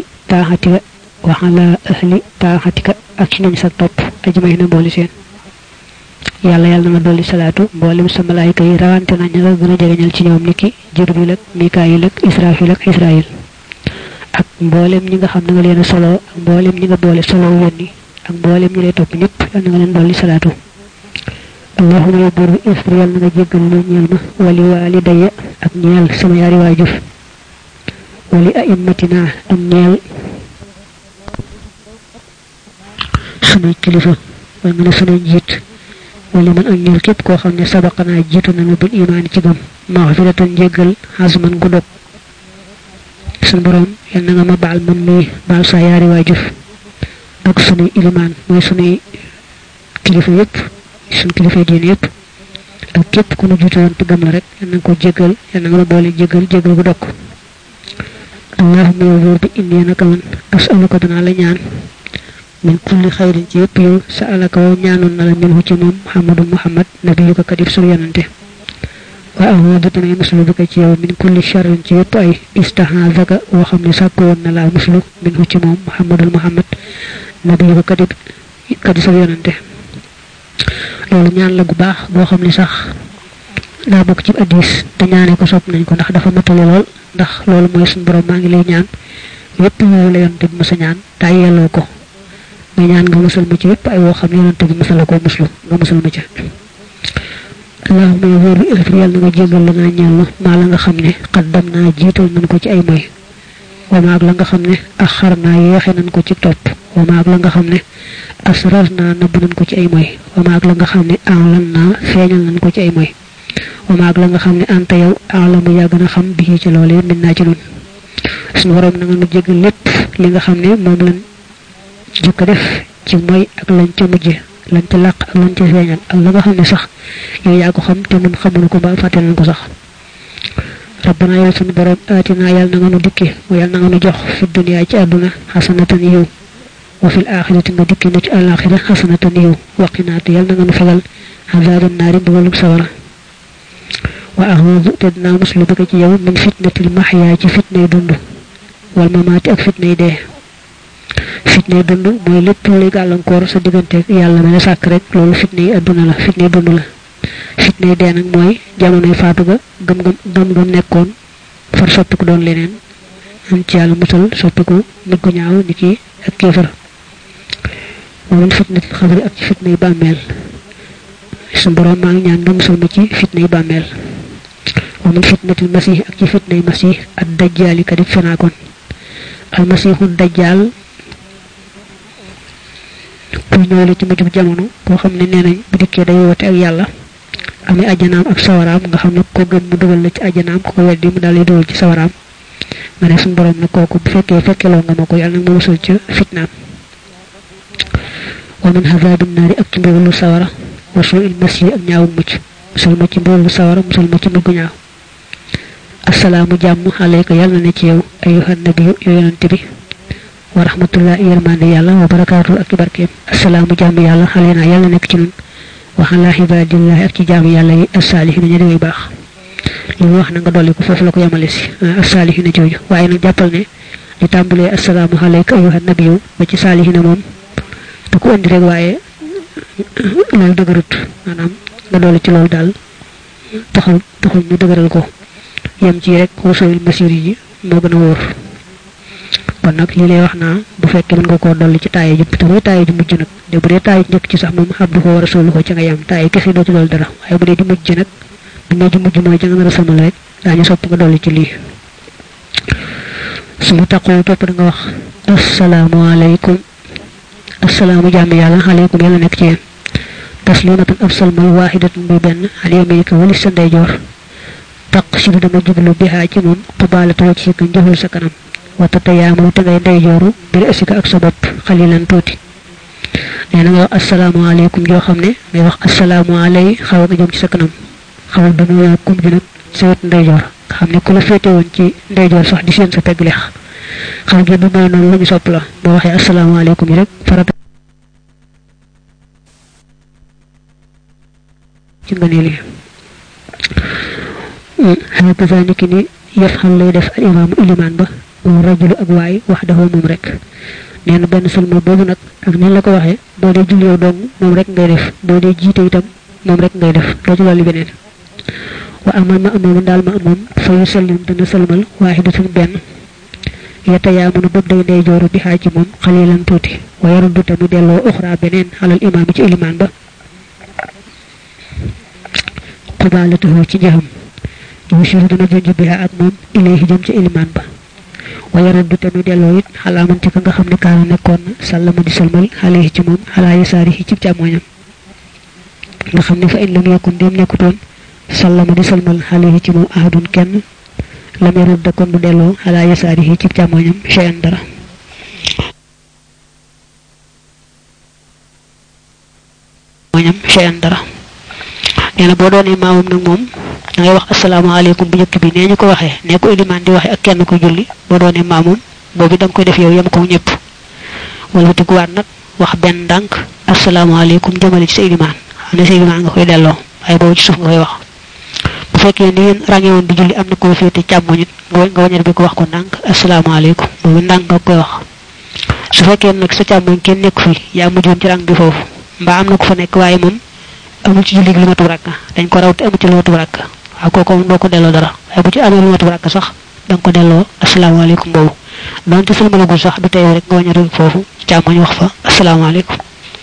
ta'atika ak ci ñañu sa top ajmayna booli seen yalla yalla na doli salatu mbolim sa malaika yi rawante nañu la gëna jegeñal ci ñoom niki jibril ak mikail ak israfil ak israil ak mbolim ñi nga xam nga leen solo ak mbolim ñi nga boole solo yoni ak mbolim ñi lay top ñepp yalla nga leen doli salatu allahumma ya bur ifri yalla nga jéggal lu ñeel ma wali walidayya ak ñeel sama yaari wajur wali a'immatina am ñeel sunu kilifa way mëna sunu jitt wala man ak ñeel képp koo xam ne sabaqana jiitu nañu bil iman ci gëm maghfiratan jéggal hazman gu dog sun borom yalla nga ma baal man mi baal sa yaari wajur ak sunu iliman moy sunu kilifa yépp sun kilifa diine yépp ak képp ku ñu jiitu won te gëm la rek yalla nga ko jéggal yalla nga ma boole jéggal gu dog allahumma ya rabbi inni naka man as'aluka dana la ñaan min kulli khairin ci yépp yow sa'alaka wa ñaanon na la min ci mom muhammad nabiyuka kadib sul yonante wa a'udhu tamay muslu bika ci yow min kulli sharrin ci yépp ay istahazaka wa xamni sakko won na la muslu min ci mom muhammad nabiyuka kadib sul yonante lolu ñaan la gu baax bo xamni sax da bok ci hadith te ñaané ko sopp nañ ko ndax dafa matale lol ndax lolu moy sun borom ma ngi lay ñaan yépp ñu la yonante bi ma sa ñaan tayelo ko may ñaan nga musul ma ci yépp ay wo xam yonante bi musal ko muslu nga musul ma ci allahumma ya rabbi ighfir yalla nga jégal la nga ñaan ma la nga xamne qaddamna jiital nañ ko ci ay moy wa ma ak la nga xamne akharna yexé nañ ko ci top wa ma ak la nga xamne asrarna nabb nañ ko ci ay moy wa ma ak la nga xamne a'lanna feñal nañ ko ci ay moy wa ma ak la nga xamne anta yow a'lamu ya gëna xam bi ci lolé minna ci ñun sunu borom na nga nu jéggal lépp li nga xam ne moom lañ jëkk def ci mooy ak lañ ca mujje lañ ca làq ak lañ ca feeñal ak la nga xam ne sax yow yaa ko xam te nun xamuñu ko ba fàtte nañ ko sax rabbana yow sunu borom aatina yàlla na nga nu dikke wa yàlla na nga nu jox fi dunya ci àdduna xasanatan yiw wa fil axirati nga dikke nu ci àlaxira xasanatan yiw waqinaatu yàlla na nga nu fegal azaaban naari mbugalug sawara wa a'udhu te dinaa muslu bëgg ci yow min fitnatil mahya ci fitnay dund wal mamaati ak fitnay dee fitnay dund mooy lépp luy gàllankoor sa diggante yàlla ma la sàkk rek loolu fitnay adduna la fitnay dund la fitnay dee nag mooy jamonoy faatu ga gëm nekkoon far soppiku doon leneen am ci yàlla musal soppiku nit ko ñaaw ni ki ak kéefar wa min fitnatil xabri ak ci fitnay bàmmeel su borom maa ngi ñaan nga musal ma ci fitnay bàmmeel wa min fitnatil masih ak ci fitnay masih ad dajjal ka dik fenakon al masihu dajjal ku ñëw la ci mujjub jamono koo xam ne nee nañ bu dikkee day woote ak yàlla amee ajanaam ak sawaraam nga xam ne ko gën mu dugal la ci ajanaam ko weddi mu daal di dugal ci sawaraam nga ne suñu borom ne kooku bu fekkeloo nga ma ko yàlla nag ma musal ci fitnaam wa min hazabin naari ak ci mbugalu sawara wa su'il masih ak ñaawu mucc musal ma ci mbugalu sawara musal ma ci mugg ñaaw assalamu jàmm alayka yàlla ne ci yow ayyuhan nabiyyu yonent bi wa rahmatullahi yërmande yàlla wa barakatuh ak barkeem assalamu jàmm yàlla xaleena yàlla nekk ci ñun wa ala ibadillahi ak ci jàmm yàlla yi as-salihin ñu day baax li wax na nga dolli ko foofu la ko yamale si as-salihin jooju waaye nag jàppal ne li tàmbalee assalamu alayka ayyuhan nabiyyu ba ci salihin moom du ko andi rek waaye loolu dëgërut maanaam nga dolli ci loolu daal taxul ñu dëgëral ko yam ci rek xusul masir yi mo gëna wóor kon nag li lay wax naa bu fekkee mën nga koo dolli ci taaye jëpp te muy taaye ju mujj nag de bu dee taaye njëkk ci sax moom abduhu wa rasuluhu ci nga yam taaye kese doo ci loolu dara waaye bu dee ju mujj nag bu ne ju mujj mooy ca nga nar a samal rek daañu sopp nga dolli ci lii sumu taqoo topp da nga wax assalaamu alaykum assalaamu jàmm yàlla alaykum yàlla nekk ci yéen taslimatan ab salmal wahidatun bi benn aliyamika wali sa ndeyjoor taqsidu dama jublu biha ci mom qabalatu ci ko njëfal sa kanam wa tatayamu te ngay ndeyjooru bir asika ak sa bopp xalilan tuuti neena nga assalamu alaykum joo xam ne ngay wax assalamu alay xaw nga jëm ci sa kanam xawal ba mu kum ji nag sa wet ndeyjoor xam ne ku la féete woon ci ndeyjoor sax di seen sa pegg leex xam nga bu may noonu lañu sopp la boo waxee assalamu alaykum yi rek farata ci ngëneel yi hakaza nikini yafhal lay def al imam iliman ba wa rajul ak way wahdahu mum rek neena ben sulma bobu nak ak ni la ko waxe bo de julli yow dong mom rek ngay def bo de jité itam mom rek ngay def do ci wali benen wa amal ma amam dal ma amam fa yusallim dana salmal wahidatun ben yatayamunu bob day day joru bi haji mom khalilan tuti wa yaruddu tamu delo ukhra benen halal imam ci iliman ba qabalatuhu ci jaham yushiru dana jonj biha ak mom ilayhi jëm ci iliman ba wa yaruddu tamu delo it halaman ci nga xamne ka nekkon sallama di salmal alayhi ci mom ala yasarihi ci jamoñam nga xamne fa in lam yakun dem nekuton sallama di salmal alayhi ci mom ahadun kenn lam yarudda kon du delo ala yasarihi ci jamoñam shay'an dara moñam shay'an dara neena bo doone maamum nak mom da ngay wax assalamu alaykum bu ñëk bi neñu ko waxe ne ko iliman di waxe ak kenn ko julli bo doone maamum bobu dang koy def yow yam ko ñëpp wala tu ko wat nak wax ben dank assalamu alaykum jëmale ci iliman xane ci iliman nga koy delo ay bo ci suuf nga koy wax bu fekkee ni yeen rangé won di julli am na ko fété càmmo nit nga wañal bi ko wax ko dank assalamu alaykum bobu dank nga koy wax su fekkee nak sa càmmo kenn nekk fi ya mu joon ci rang bi fofu mba am na ko fa nekk waye mom amul ci julli li matu rakka dañ ko rawte amul ci lu matu rakka ako ko do ko delo dara ay bu ci amul lu matu rakka sax dang ko delo assalamu alaykum bobu don ci sul malagu sax du tay rek nga wañal rek fofu càmmo wax fa assalamu alaykum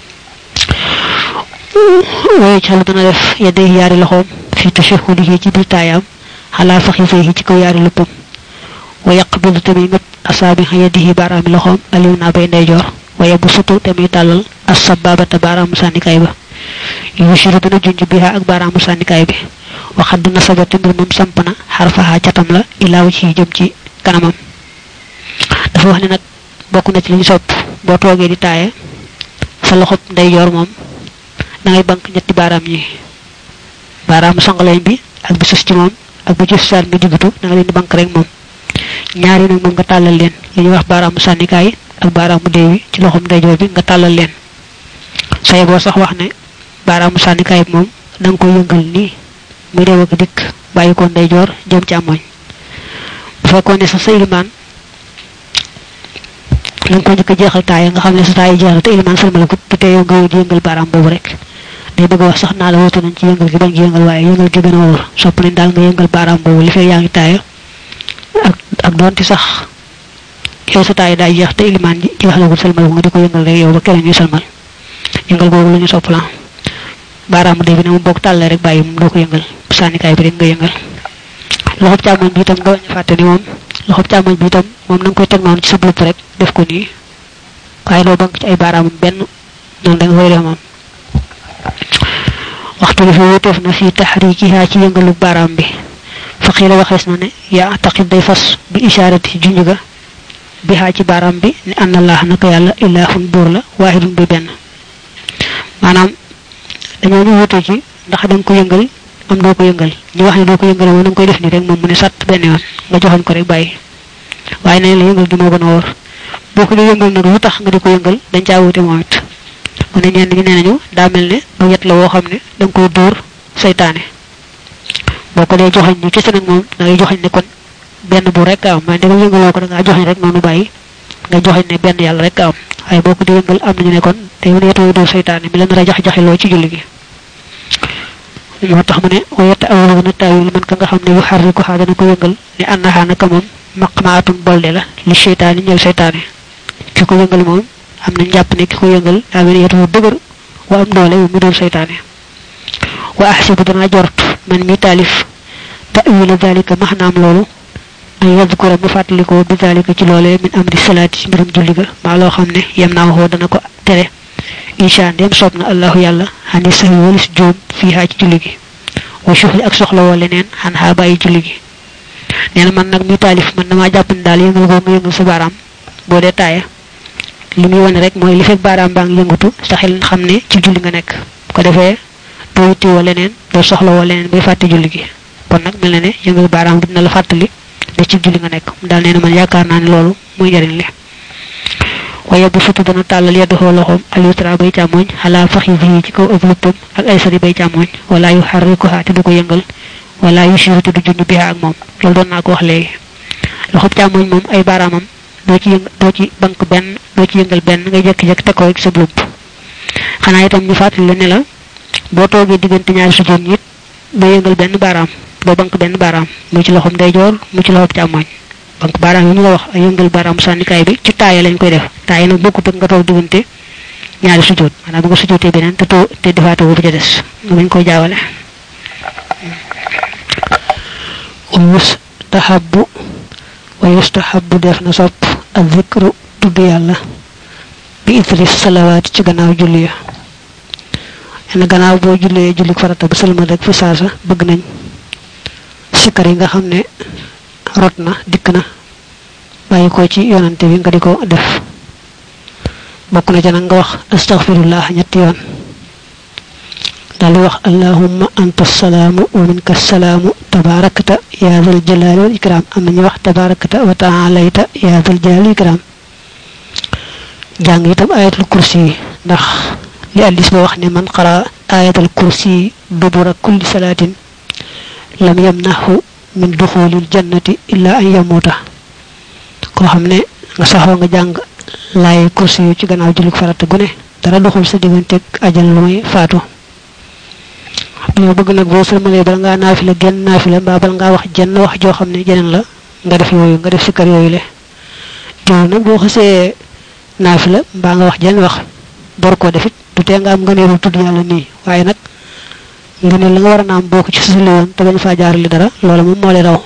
way ci lu dana def yedde yaari loxom fi tashahhudihi ci bi tayam ala fakhifihi ci ko yaari luppam wa yaqbidu tabi ngat asabi yadihi barami loxom aliuna bay ndeyjor wa yabsutu tabi talal as-sababata baram sanikay ba yushiru dana junj biha ak baram sanikay bi wa xadd nasabati bir mum sampana harfaha catam la ila ci jëm ci kanamam dafa wax ne nag bokk na ci li ñu sopp boo toogee di taaye sa loxob ndeyjoor moom da ngay bank ñetti baaraam yi baaraamu sangalañ bi ak bi sus ci moom ak bu ci sar mi digatu da nga leen di bank rek moom ñaari nag moom nga tàllal leen li ñuy wax baaraamu sànnikaay ak baaraamu deewi ci loxob ndeyjoor bi nga tàllal leen say boo sax wax ne baaraamu sànnikaay bi moom da nga koy yëngal nii muy deew ak dikk bàyyi ko ndeyjoor jëm ci amoñ bu fekkoon ne sa ilimaan lañ ko njëkk jeexal taay nga xam ne sa taay jeexal te ilimaan salmal ko te yow nga yëngal baaraam boobu rek day bëgg wax sax naa la woote nañ ci yëngal gi bañ yëngal waaye yëngal gi gën a wóor sopp nañ daal nga yëngal baaraam boobu li fee yaa ngi taay ak doonte sax yow sa taay daay jeex te ilimaan ji jeexalagul salmal ko nga di ko yëngal rek yow ba keneen ñu salmal yëngal boobu la ñu sopp la baaraamu day bi ne moom boo ko tàllee rek bàyyi moom doo ko yëngal sànnikaay bi rek nga yëngal loxob càmmoñ bi itam nga bañ a fàtte ni moom loxob càmmoñ bi itam moom na nga koy teg noonu ci sa bopp rek def ko nii waaye doo bank ci ay baaraamam benn noonu da nga koy def moom waxtu li fi wuteef na fi taxrikiha ci yëngalu baaraam bi fa xiila waxees na ne yaa taqid day fas bi ishaarati junj ga bi xaa ci baaraam bi ni anna allah naka yàlla ilaahun buur la waahidun bi benn maanaam dañoo ñu wute ci ndax da nga ko yëngal am doo ko yëngal ñu wax ne doo ko yëngal moom da nga koy def ni rek moom mu ne sàtt benn yoon nga joxoñ ko rek bàyyi waaye nañ la yëngal gi moo gën a wóor boo ko di yëngal nag lu tax nga di ko yëngal dañ caa wute moom it mu ne ñenn ñi nee nañu daa mel ne ba yet la woo xam ne da nga koy dóor saytaane boo ko dee joxoñ ni kese nag moom da ngay joxoñ ne kon benn bu rek am mais ndegam yëngaloo ko da ngaa joxoñ rek noonu bàyyi nga joxoñ ne benn yàlla rek am waaye boo ko di yëngal am nañu ne kon te mu ne yetoo dóor saytaane mi la nar a jax-jaxeloo ci julli gi moo tax mu ne wayeta awlu na tawil man ka nga xam ne yu xarriku xaa dana ko yëngal ni annaha naka moom maqmaatun bolde la li seytaane ñeel seytaane ki ko yëngal moom am nañ jàpp ne ki ko yëngal daa mel yetu dëgër wa am doole mu doon seytaane wa ahsibu dana jort man mi taalif ta'wila dalika maxnaam loolu ay yadkura mu fàttalikoo bi dalika ci loolee min amri salaati ci mbirum julli ga maa loo xam ne yem naa waxoo dana ko tere insha ndem soob na allahu yàlla xani sax walis juum fii xaa ci julli gi wa suxli ak soxla woo leneen xan xaa bàyyi julli gi nee na man nag mi taalif man damaa jàpp ne daal yëngal ko nga yëngal sa baaraam boo dee taaya li muy wane rek mooy li fekk baaraam baa ngi yëngatu sa xel xam ne ci julli nga nekk bu ko defee doo yitti woo leneen doo soxla woo leneen bay fàtte julli gi kon nag mel na ne yëngal baaraam dina la fàttali ne ci julli nga nekk daal nee na man yaakaar naa ne loolu muy njariñ li waye bu futu dana talal yeddu ho loxom al yutra bay chamoñ ala fakhihi ci ko ak luppam ak ay sari bay chamoñ wala yu harriku ha te du ko yëngal wala yu shiru te du junni biha ak mom lol doon na ko wax legi loxop chamoñ mom ay baramam do ci bank ben do ci yëngal ben ngay jek jek te ko ak sa lupp xana itam ñu fatali ne la bo toge digënté ñaar su joon nit do yëngal ben baram do bank ben baram mu ci loxom day jor mu ci loxop chamoñ bank baram yi ñu wax ay yëngal baram sandikay bi ci taaya lañ koy def taaya nak bokku tek nga tok digënté ñaari sujud manam bu nga sujudé benen te defaatu bu ci dess ñu ko jaawale mustahabbu wa yustahabbu defna sopp al-dhikru tuddu yalla bi ithri salawat ci gannaaw julli en gannaaw bo julli julli farata bu salma rek fi saasa bëgg nañ sikar yi nga xamne rotna dikna bayiko ci yonante bi nga diko def bokku na ci nga wax astaghfirullah ñetti yoon dal wax allahumma anta as-salamu wa minka as-salamu tabarakta ya zal jalali wal ikram am ñu wax tabarakta wa ta'alaita ya zal jalali wal ikram jang itam ayatul kursi ndax li hadith ba wax ne man qara ayatul kursi dubura kulli salatin lam yamnahu min dukhulil jannati illa an yamuta ko xamne nga saxo nga jang lay kursi ci gannaaw julik farata gune dara doxul sa digënté ajal loy faatu ñu bëgg nak bo sulmalé bal nga nafila genn nafila ba bal nga wax jenn wax jo xamne jeneen la nga def yoyu nga def sikar yoyu le do nak bo xasse nafila ba nga wax jenn wax bor ko defit du té nga am nga neeru tuddu yalla ni waye nak nga ne la nga wara naam boko ci sulu won te bañ fa jaar li dara lolu mom mo lay raw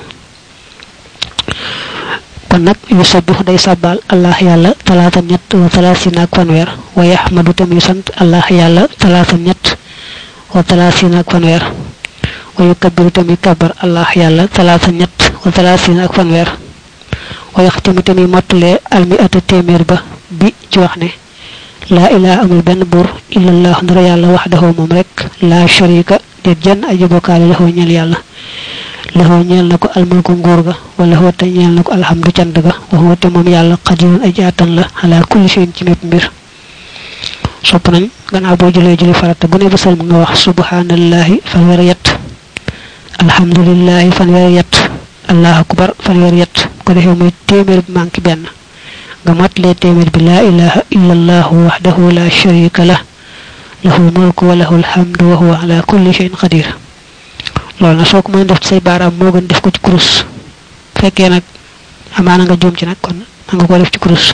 kon nak yusabbihu day sabbal allah yalla talata ñett wa talasina fanwer wa yahmadu tam yusant allah yalla talata ñett wa talasina fanwer wa yukabbiru tam kabar allah yalla talata ñett wa talasina fanwer wa yaxtimu tami mottale almi ata téeméer ba bi ci wax ne la ilaha amul benn buur illallah ndara yàlla waxdahu moom rek la sharika déet jenn aji bokkaale lahu ñeel yàlla lahu ñeel na ko almulku nguur ga wala huwa te ñeel na ko alhamdu cant ga wa huwa te moom yàlla qadirun aji attan la ala kulli shay'in ci mépp mbir sopp nañ gannaaw boo julee julli farata bu ne ba salm nga wax subhanallahi fanweer yett alhamdulillahi fanweer yett allahu akbar fanweer yett ko defee muy téeméer bi manki benn nga matlee téeméer bi la ilaha illallah wahdahu la sharika lah lahu mulku wa lahu alhamdu wa huwa ala kulli shay'in qadir loolu nag soo ko mën def ci say baaraam moo gën def ko ci kurus fekkee nag amaana nga juum ci nag kon nga ko def ci kurus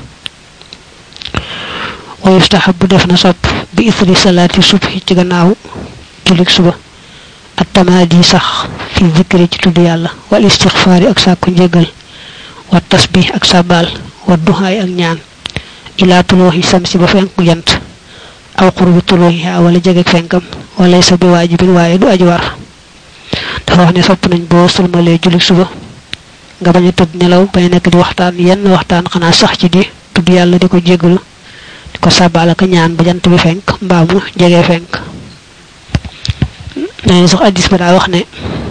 wa yustahabbu def na sopp bi ithri salati subhi ci gannaaw julik suba at-tamadi sax fi zikri ci tuddu yàlla wal istighfari ak sàkku njéggal wa tasbih ak sabal wa duhaay ak ñaan ila tuluhi samsi ba fenku jant aw qurbi tuluhi wala jege fenkam wala sa bi wajibin waaye du aji war dafa wax ne sopp nañ boo sulmalee julik suba nga bañ a tëdd nelaw bañ nekk di waxtaan yenn waxtaan xanaa sax ci di tudd yàlla di ko jéggalu di ko sabal ak ñaan ba jant bi fenk mbaa mu jege fenk nee sax hadis ba daa wax ne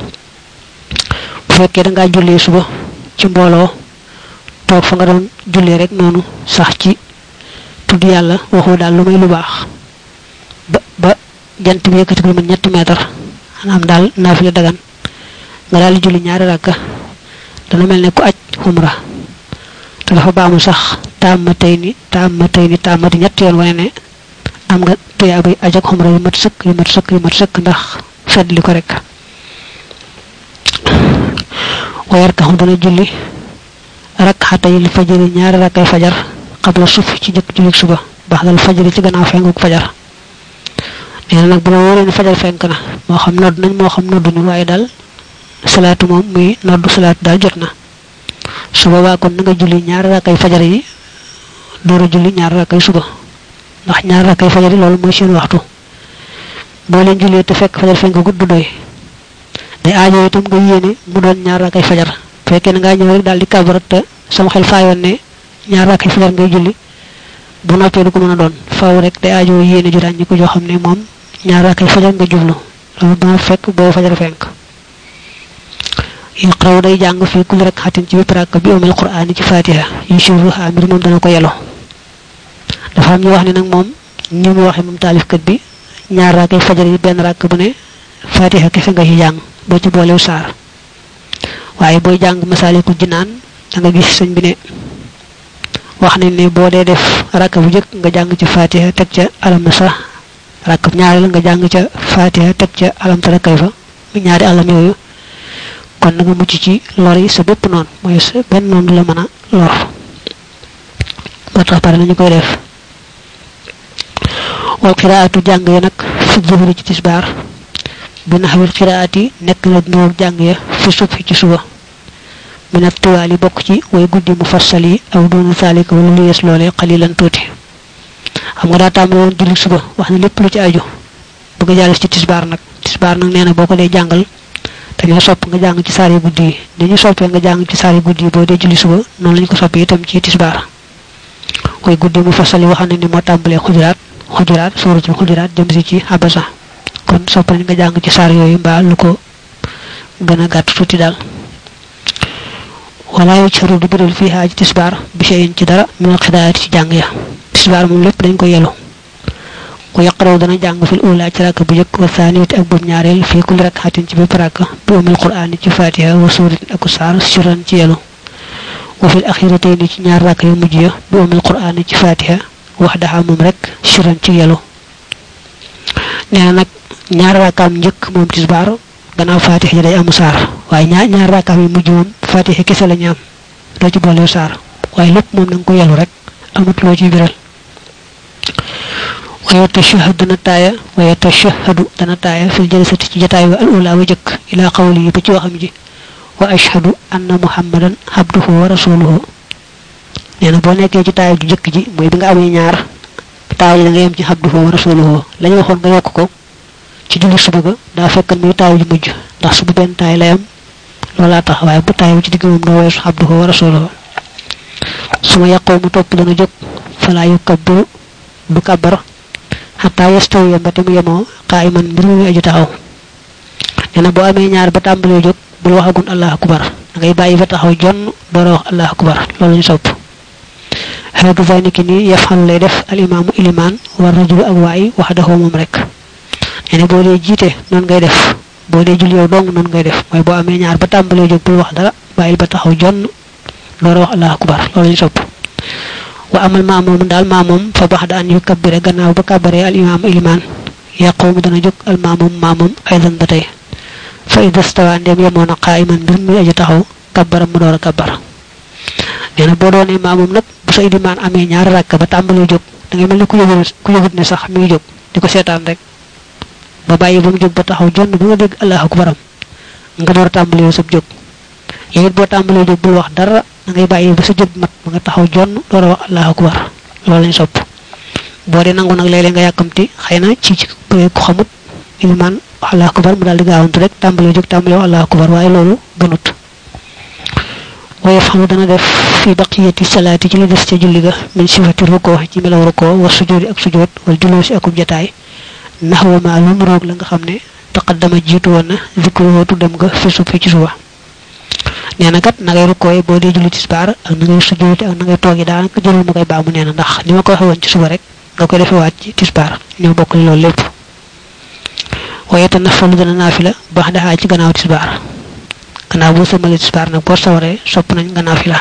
bu fekkee da ngaa jullee suba ci mbooloo toog fa nga doon jullee rek noonu sax ci tudd yàlla waxoo daal lu may lu baax ba jant bi yëkkati lu ma 3 mètre anam daal naafila dagan nga daal julli ñaari rakka dana mel ne ku aj umra te dafa baamu sax taamatayni ñett yoon wane ne am nga tuyaabay aj ak umra yu mat sëkk ndax fedli ko rek wayar ka dana julli rak'atay fajr ñaari rakkay fajar qabla sufi ci jëk julli suba baxdal fajr ci gannaaw fengu fajar neena nak bu wone ni fajar fenk na mo xam nodd nañ mo xam noddu ñu waye dal salatu mom muy noddu salat dal jotna suba wa kon nga julli ñaari rakkay fajar yi doora julli ñaari rakkay suba ndax ñaari rakkay fajar yi lolu moy seen waxtu bo leen julli te fekk fajar fenk guddu doy day aajo itam nga yene mu doon ñaari rakkay fajar fekkee nga ñëw rek dal di kabarat te sama xel faayoon ne ñaar rakkay fajar ngay julli bu noppee du ko mën a doon faaw rek day aajo yéene ju dañ ko joo xam ne moom ñaar rakkay fajar nga jublu loolu dana fekk boo fajar fenk yaqraw day jàng fi kul rek xatin ci bépp rakk bi umul qur'an ci fatiha yushuruha mbir moom dana ko yelo dafa am ñu wax ne nag moom ñi mu waxe moom taalifkat bi ñaar rakkay fajar yi benn rakk bu ne fatiha kese nga ci jàng boo ci boolew saar waye boy jang masalikul jinan da nga gis señ bi ne wax nañ ne bo dé def rakka bu jëk nga jang ci fatiha tek ca alam nasrah rakka ñaarel nga jang ca fatiha tek ca alam tara kayfa mi ñaari alam yoyu kon nga mucc ci lori sa bepp non moy sa ben non la mëna lor ba tax paré nañu koy def wal qira'atu jang ya nak fi dhuhri ci tisbar bi nahwil qira'ati nek na no jang ya fi subhi ci suba من الطوال بوك way guddi mufassali aw doon salika wala lu yes lolé qalilan tuti xam nga da tam won julli suba wax na lepp lu ci aju bu nga jall ci tisbar nak neena boko lay jangal dañu sopp nga jang ci sari guddi dañu soppé nga jang ci sari guddi bo dé julli suba non lañ ko soppé itam ci tisbar way guddi mufassali waxane ni mo tambalé hujurat suratul hujurat dem ci habasa kon sopp nga jang ci sar yoyu ba lu ko gëna gatt tuti dal wala yashru bibil fiha tisbar bi shay'in ci dara min qira'ati ci jang ya tisbar mom lepp dañ ko yelo ko yaqraw dana jang fil ula ci rak bu jek wa thaniyati ak bu ñaarel fi kul rak'atin ci bepp rak bi umul qur'an ci fatiha wa surat ak sar suran ci yelo wa fil akhiratayn ci ñaar rak yu mujj ya bi umul qur'an ci fatiha wahdaha mom rek suran ci yelo neena nak ñaar rakam ñeuk mom tisbar gannaaw fatiha day am sar waye ñaar rakam yu mujj mom fatiha kessa la ñam do ci bolé sar waye lepp mom nang ko yelu rek amut lo ci biral waye tashahhadu nataya waye tashahhadu tanataya fil jalsati ci jotaay wa al ula wa jek ila qawli ba ci waxam ji wa ashhadu anna muhammadan abduhu wa rasuluhu neena bo nekké ci taay ju jek ji moy bi nga amé ñaar taay da nga yam ci abduhu wa rasuluhu lañu waxon nga yok ko ci julli suba ga da fekkal muy taay ju mujj ndax suba ben taay layam lola tax waye bu taay ci digum do wess abduhu wa rasuluhu suma yaqumu top dana jog fala yukabbiru du kabbar hatta yastawi mbati mu yemo qa'iman mbir mu aju taxaw dina bo amé ñaar ba tambali jog bul waxagun allah akbar ngay bayyi ba taxaw jonn do wax allah akbar lolu ñu sopp hadu zaniki ni yafal lay def al imam iliman wa rajul ak wayi wahdahu mom rek ene bo lay jité non ngay def bo dé jul yow dong non ngay def moy bo amé ñaar ba tambali jog bul wax dara bayil ba taxaw jonn do wax allah akbar lolu ñu sopp wa amal ma'mum dal ma'mum fa ba'da an yukabbira gannaaw ba kabare al imam iliman yaqum dana juk al ma'mum aydan batay fa idha stawa ndem yamona qa'iman bir mi aji taxaw kabbara mu doora kabbar neena bo doone ma'mum nak bu sa iliman amé ñaar rakka ba tambali juk da ngay melni ku yëgut ne sax mi juk diko sétan rek ba bayyi bu mu juk ba taxaw jonn bu nga dégg allah akbaram nga door tambali sa juk yéet bo tambali juk bul wax dara da ngay bayyi ba sa juk mat nga taxaw jonn door wax allah akbar lolou lañ sopp bo di nangu nak lélé nga yakamti xeyna ci ko xamut iliman allah akbar mu dal di gaawantu rek tambali juk tambali allah akbar way lolou gënut way famu dana def fi baqiyati salati ci li dess ci julli ga min sifati ruko ci melaw ruko wa sujudi ak sujud wal julusi ak jotaay nahwa ma'lum rok la nga xamne taqaddama jitu wona zikru tudam ga fi su fi ci suba neena kat na ngay rukoy bo di julli tisbar ak na ngay sujudi ak na ngay togi da naka jëlul ma koy baamu neena ndax nima ko waxewon ci suba rek nga koy defé wacc ci tisbar ñoo bokk lool lepp waye tanaffalu dana nafila baxda ci gannaaw tisbar gannaaw bu sama tisbar nak ko saware sopp nañ nga nafila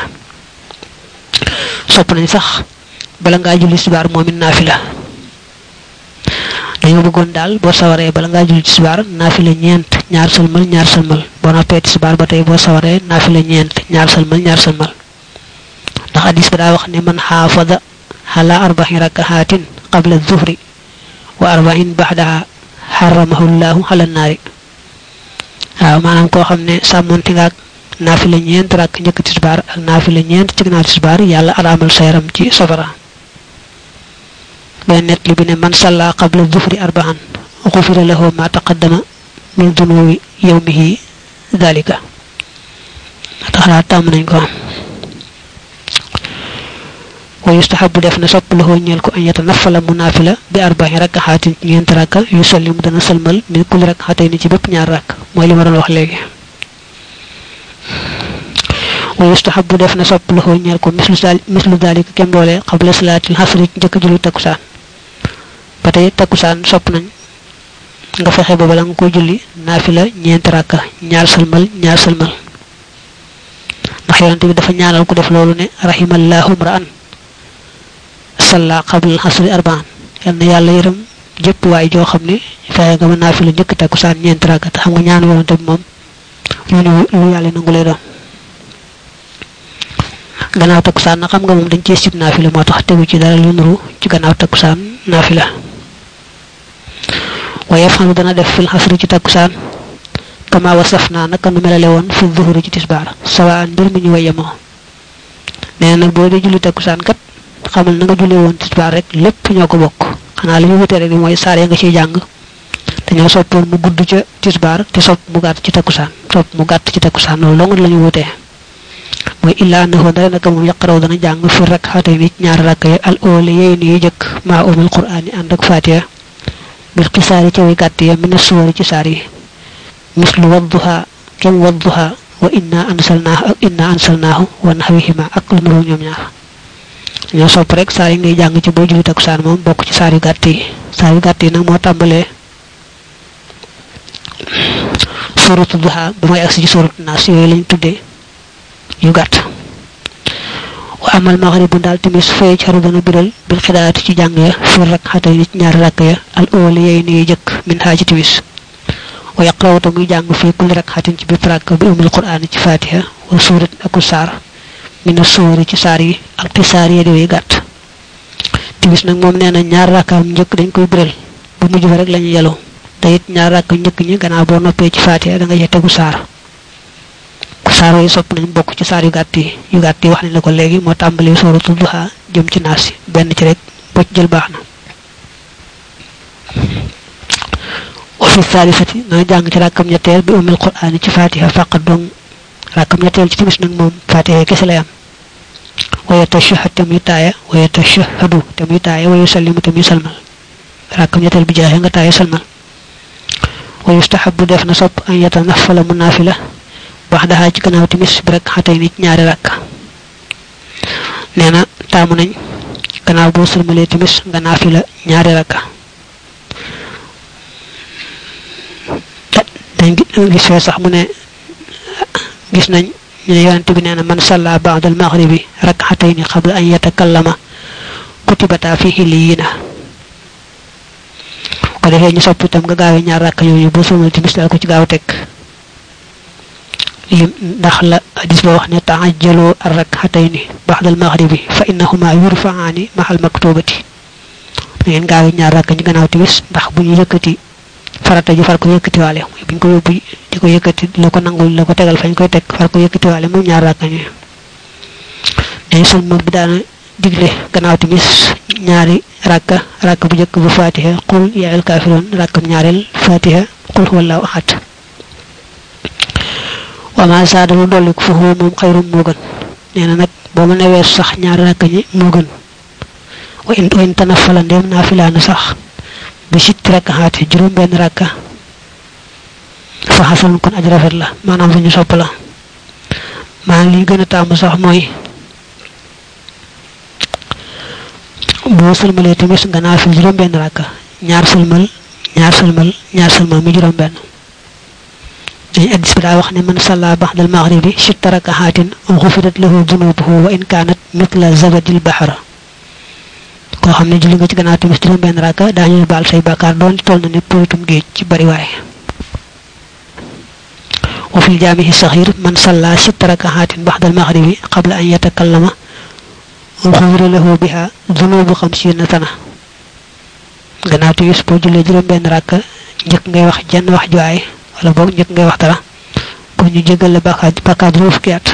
sopp nañ sax bala nga julli tisbar momin nafila dañu bëggon dal bo saware bala nga julli tisbar nafila ñent ñaar salmal bo noppé tisbar ba tay bo saware nafila ñent ñaar salmal ndax hadis ba da wax ne man hafaza ala arba'i rakahatin qabla adh-dhuhri wa arba'in ba'daha haramahu Allah ala an-nar manam ko xamne samonti nga nafila ñent rak ñëk tisbar ak nafila ñent ci gënal tisbar yalla aramal sayram ci safara ben net li bi ne man salla qabla dhuhri arba'an ghufira lahu ma taqaddama min dhunubi yawmihi dhalika taxala tam nañ ko wa yustahabbu defna sopp lahu ñel ko an yatanaffala munafila bi arba'i rak'atin ñent rakka yusallim dana salmal min kulli rak'atayn ci bepp ñaar rak moy li ma doon wax legi wa yustahabbu defna sopp lahu ñel ko mislu dhalika kem dole qabla salatil hasri jëk julli takusan batay takusan sopp nañ nga fexé ba bala nga ko julli nafila ñent rakka ñaar salmal ndax yonent bi dafa ñaanal ko def lolu ne rahimallahu ra'an salla qabla al-hasr arba'an yalla yalla yeeram jepp way jo xamni fay nga nafila ñëk takusan ñent rakka xam nga ñaan yonent bi mom lu yalla nangulé do gannaaw takusan na xam nga mom dañ ci sip nafila motax tegu ci dara lu nuru ci gannaaw takusan nafila waye fanu dana def fil hasr ci takusan kama wasafna naka nu melale won fi dhuhri ci tisbar sawaan bir mi ñu wayamo neena nak bo de julli takusan kat xamal na nga julli won tisbar rek lepp ñoko bok xana li ñu wuté rek moy sare nga ci jang dañu soppon mu gudd ci tisbar te sopp mu gatt ci takusan loolu lañu wuté moy illa annahu dana naka mu yaqraw dana jang fi rak'atay nit ñaar rakay al awliyayni jëk ma umul qur'ani andak fatiha bil qisari ci way gatt ya min suwari ci sari mislu wadduha kam wadduha wa inna ansalnahu wa nahwihima ak lu nuru ñom ñaar ñoo sopp rek sari ngay jang ci bo julli takusan mom bok ci sari gatti nak mo tambalé suratu duha bu may ak ci suratu nas yoy lañ tuddé yu gatt wa amal maghrib dal timis fay ci haru dana biral bil khidaat ci jang ya fi rak'atay ci ñaar rakaya al awliyayni jëk min haji timis wa yaqra'u tamu jang fi kulli rak'atin ci bi rakka bi umul qur'an ci fatiha wa surat ak sar min as-suri ci sari al qisari de gatt timis nak mom neena ñaar rakam ñëk dañ koy biral bu mujju rek lañu yelo tayit ñaar rakam ñëk ñi gana bo noppé ci fatiha da nga yetté gu sar ku sar yi sopp nañ bokku ci sar yu gatti wax nañ la ko legi mo tambali suratul duha jëm ci nasi ben ci rek bo jël baxna وفي الثالثة نجانج راكم نيتل بأم القرآن ci fatiha faqat dong rakam ñettel ci timis nak mom fatiha kessa lay am ويتشهد تميتايا ويتشهد تميتايا ويسلم تميسلمل راكم ñettel bi jaxé nga taay salmal ويستحب def na sopp an yatanafala munafila baxdaha ci gannaaw timis bi rek xatay nit ñaari rakka neena taamu nañ gannaaw boo salmalee timis nga naafila ñaari rakka dañ gis fee sax mu ne gis nañ ñu ne yonent bi neena man salla ba'da al-maghribi rak'atayn qabla an yatakallama kutibata fihi liyina ko defee ñu sopp itam nga gaawee ñaar rakka yooyu boo salmalee timis dal ko ci gaaw tek ndax la hadis ba wax ne ta'ajjalu ar-rak'atayn ba'da al-maghribi fa innahuma yurfa'ani ma'al maktubati ngeen gaaw ñaar rakka ci gannaaw timis ndax bu ñu yëkëti farata ji far ko yëkëti walé buñ ko yobbu diko yëkëti lako nangul lako tégal fañ koy tek far ko yëkëti walé mom ñaar rakka ñu dañ sun mo bi daana diglé gannaaw timis ñaari rakka bu jëk bu fatiha qul ya al kafirun rakkam ñaarel fatiha qul huwallahu ahad wama saadalu dolli ko fu mom khairum mo gën neena nak bo ma newé sax ñaar rakka ñi mo gën wa in tanafala ndem nafila na sax bi sit rak'at juroom ben rakka fa hasan kon aj rafet la manam ñu sopp la ma li gëna tam sax moy bo sulmalé timis nga nafil juroom ben rakka ñaar sulmal mi juroom ben dañ hadis bi da wax ne man salla ba'da al-maghribi sit rak'atin ghufirat lahu dhunubuhu wa in kanat mithla zabadil bahr ko xamne julli nga ci gannaaw timis juroom ben rakka dañu bal say bakkar doon tol na ne poitum geej ci bari way wa fil jami'i saghir man salla sit rak'atin ba'da al-maghribi qabla an yatakallama ghufira lahu biha dhunubu 50 sana gannaaw timis bo julli juroom ben rakka ñek ngay wax jenn wax joy wala bok ñek ngay wax dara ko ñu jégal la bakkar juroom fukki at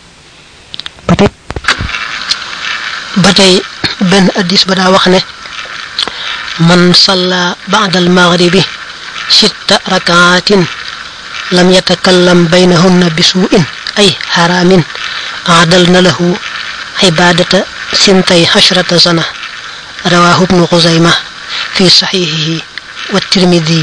batay ben hadis ba da wax ne man salla ba'da al-maghribi sitta rak'atin lam yatakallam baynahunna bisu'in ay haramin a'dalna lahu ibadata sintay hashrata sana rawahu ibn khuzaimah fi sahihihi wa tirmidhi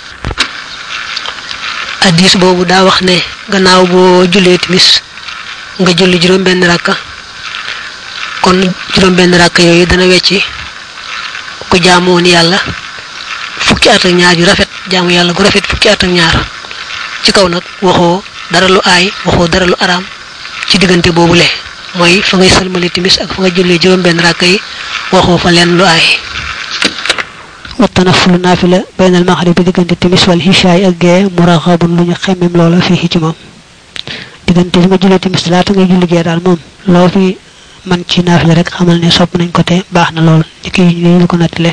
hadis bobu da wax ne gannaaw bo julé timis nga julli juroom ben rakka kon juroom ben rakka yoy dana wécci ko jaamu won yalla fukki at ak ñaar yu rafet jaamu yalla gu rafet fukki at ak ñaar ci kaw nak waxo dara lu ay waxo dara lu aram ci digënté bobu lé moy fa ngay salmalé timis ak fa nga julé juroom ben rakka yi waxo fa len lu ay wa tanaffulu nafila bayna al maghrib digënté timis wal isha ak gé muraghabun lu ñu xémem lola fi ci mom digënté nga julé timis la ta ngay julli gé dal mom lo fi man ci nafila rek xamal ne sopp nañ ko té baxna lool ci ñu ko natlé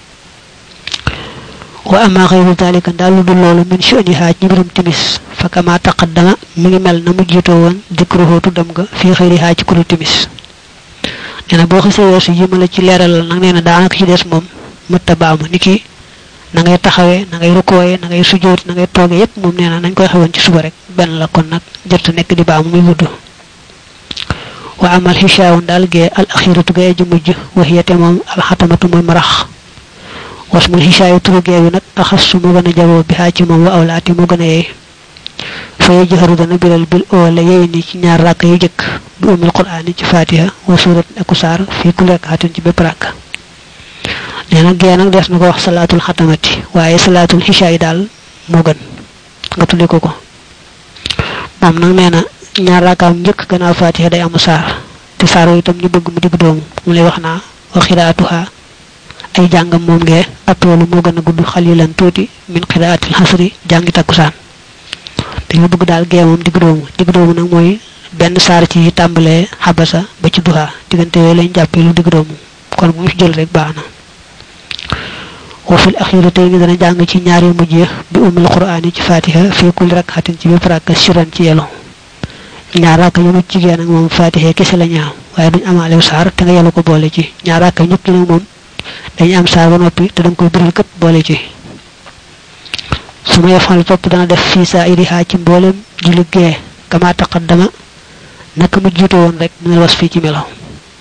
wa amma ghayru dhalika dalu dul lolu min sha'niha ci birum timis fa kama taqaddama mi ngi mel na mu jito won dikruhu tudam ga fi ghayriha ci kuru timis neena bo xasse wessu yimala ci leral nak neena daanaka ci dess mom mutabaamu niki na ngay taxawé na ngay rukoyé na ngay sujjoot na ngay togué yépp mom neena nañ koy xawon ci suba rek ben la kon nak jott nek di baamu muy wuddu wa amal hishaawun dal ge al akhiratu ge ju mujj wa hiya tamam al hatamatu moy marax wasmul hishaayu turu ge wi nak akhassu mo gëna jabo bi ha ci mom wa awlaati mo gëna yey fa yajharu dana bilal bil awla yeyni ci ñaar rak yu jëk bi umul qur'an ci fatiha wa surat akusar fi kulli rakatin ci bepp rak neena ge nak dess nako wax salatul khatamati waye salatul hishaayi dal mo gën nga tudé ko ko mom nak neena ñaar rakam ñëk gëna fatiha day am saar te saaro itam ñu bëgg mu dig doom mu lay waxna wa khiraatuha ay jangam mom nge atolu mo gëna gudd khalilan tuti min qiraatil hasri jangi takusan te ñu bëgg dal ge mom dig doom nak moy ben saar ci tambalé habasa ba ci duha digënté lañ jappé lu dig doom kon mu jël rek baana wa fil akhiratayn dana jang ci ñaari mujjé bi umul qur'ani ci fatiha fi kulli rak'atin ci bepp rakka shiran ci yelo ñaara ka ñu ci gën ak mom fatiha kessa la ñaaw waye duñ amale saar te nga yalla ko boole ci ñaara ka ñëpp nak mom dañ am saar ba nopi te dang koy biral kep boole ci suma yafal top dana def fi sa'iriha ci mbolem julli ge kama taqaddama nak mu jito won rek ñu was fi ci melo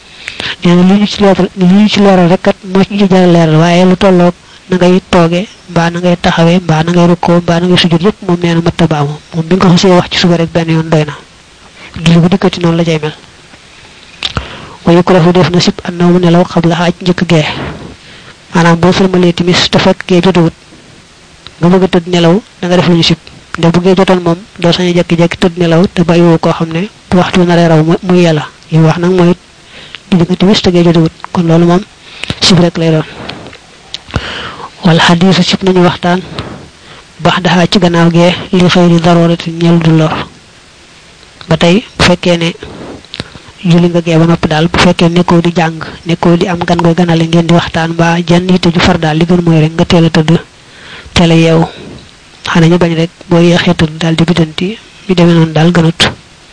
li ñu ci leeral rek kat moo ci jaral leeral waaye lu tolloog na ngay tooge mbaa na ngay taxawee mbaa na ngay rukkoo mbaa na ngay sujud yëpp moom nee na matta baa moom bi nga ko xasee wax ci suba rek benn yoon doy na julli bu dikkati noonu la cay mel wayu ko rafu def na sib annaw mu nelaw xabla xaaj njëkk gee maanaam boo sëlmalee timis te fekk gee jotawut nga bëgg a tëdd nelaw da nga def lu ñu sib nde bu gee jotoon moom doo sañ a jekki-jekki tëdd nelaw te bàyyiwoo koo xam ne bu waxtu naree raw muy yàlla li wax nag mooy digg timis te gee jotawut kon loolu moom sib rek lay doon wal xadiisu sib nañu waxtaan bax daxaa ci gannaaw gee li xëyri daroorati ñel du lor ba tey bu fekkee ne julli nga gee ba noppi daal bu fekkee nekkoo di jàng nekkoo di am gan koy ganale ngeen di waxtaan ba jenn yitte ju far daal li gën mooy rek nga teel a tëdd teel a yeewu xanaa ñu bañ rek boo yeexee tëdd daal di bidanti ñu demee noonu daal gënut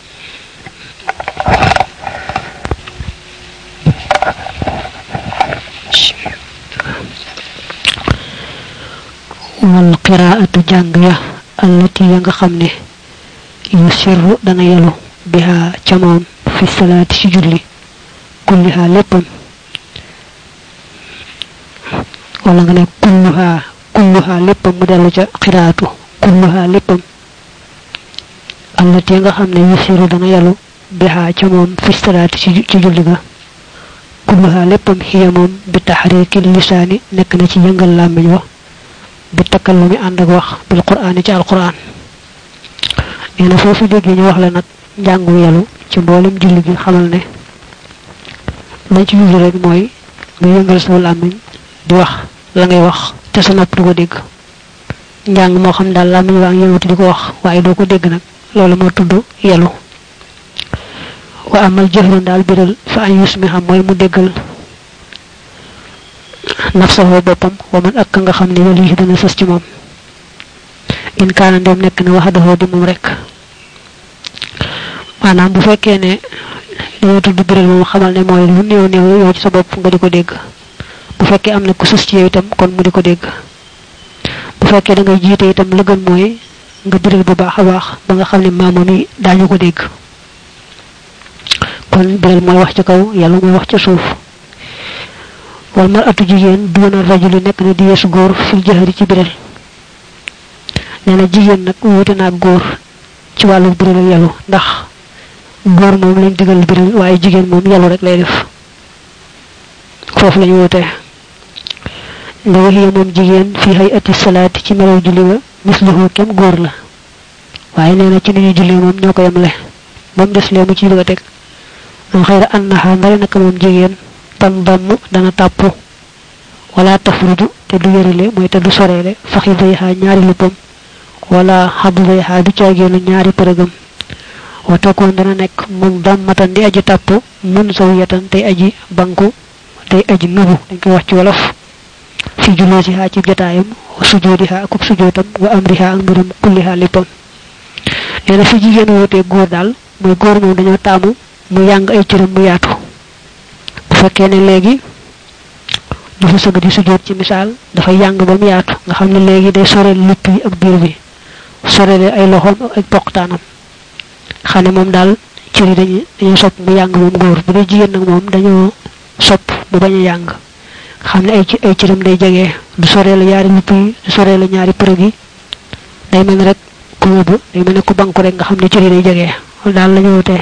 wal qiraatu jàng ya allati ya nga xam ne yu sirru dana yelu biha ca moom fi salaati ci julli kulliha léppam wala nga ne kulluha léppam mu dellu ca qiraatu kulluha léppam allati ya nga xam ne yu sirru dana yelu biha ca moom fi salaati ci julli ga kulluha léppam xiya moom bi taxriiki lisaani nekk na ci yëngal làmmiñ wa bi takallumi ànd ak wax bil qur'aani ci alquran nee na foofu déggee ñu wax la nag njàngu yelu ci mboolem julli gi xamal ne lañ ci julli rek mooy nga yëngal sa làmmiñ di wax la ngay wax te sa nopp du ko dégg njàng moo xam daal làmmiñ waa ngi yëngatu di ko wax waaye doo ko dégg nag loolu moo tudd yelu wa amal jëfru daal biral fa an yusmiha mooy mu déggal nafsahu boppam wa man ak nga xam ne wali dana sës ci moom in kaana ndem nekk na wax dafa di moom rek maanaam bu fekkee ne dañoo tudd biral moom xamal ne mooy lu néew néew yow ci sa bopp nga di ko dégg bu fekkee am na ku sës ci yow itam kon mu di ko dégg bu fekkee da ngay jiite itam la gën mooy nga biral bu baax a baax ba nga xam ne maamam yi daañu ko dégg kon biral mooy wax ca kaw yàlla mooy wax ca suuf wal mar'atu jigéen duuna rajuli nekk na di yeesu góor fil jahri ci biral nee na jigéen nag wuute naag góor ci wàllu biral ak yàllu ndax góor moom lañ digal biral waaye jigéen moom yàllu rek lay def foofu lañu wuute ndaw hiya moom jigéen fii hayati salaati ci melaw julli wa misluhu kem góor la waaye nee na ci ni ñu julli moom ñoo ko yemle moom des lee mu ci bëgg a teg am xëyra annaha ndari naka moom jigéen tan damm dana tàpp wala tafruju te du yërile mooy te du soreele faxi bayha ñaari luppam wala xabu bayha du caageenu ñaari përëgam wa takkoon dana nekk mun dammatan di aji tàpp mun sawiyatan tey aji banku tey aji nubu dañ koy wax ci wolof fi julusiha ci jotaayam wa sujudiha akub sujootam wa amriha ak mbiram kulliha léppam nee na fi jigéen wootee góor daal mooy góor moom dañoo taamu mu yàng ay cëram mu yaatu bu fekkee ne léegi dafa sëgg di sujoot ci misaal dafa yàng ba mu yaatu nga xam ne léegi day soreel lupp yi ak biir bi soreel ay loxoom ak poqtaanam xam ne moom daal cër yi dañoo sopp mu yàng moom góor bu dee jigéen nag moom dañoo sopp mu bañ a yàng nga xam ne ay cëram day jege du soreel yaari lupp yi du soreel ñaari përëg yi day mel rek ku yóbbu day mel ne ku banku rek nga xam ne cër yi day jege loolu daal la ñu wutee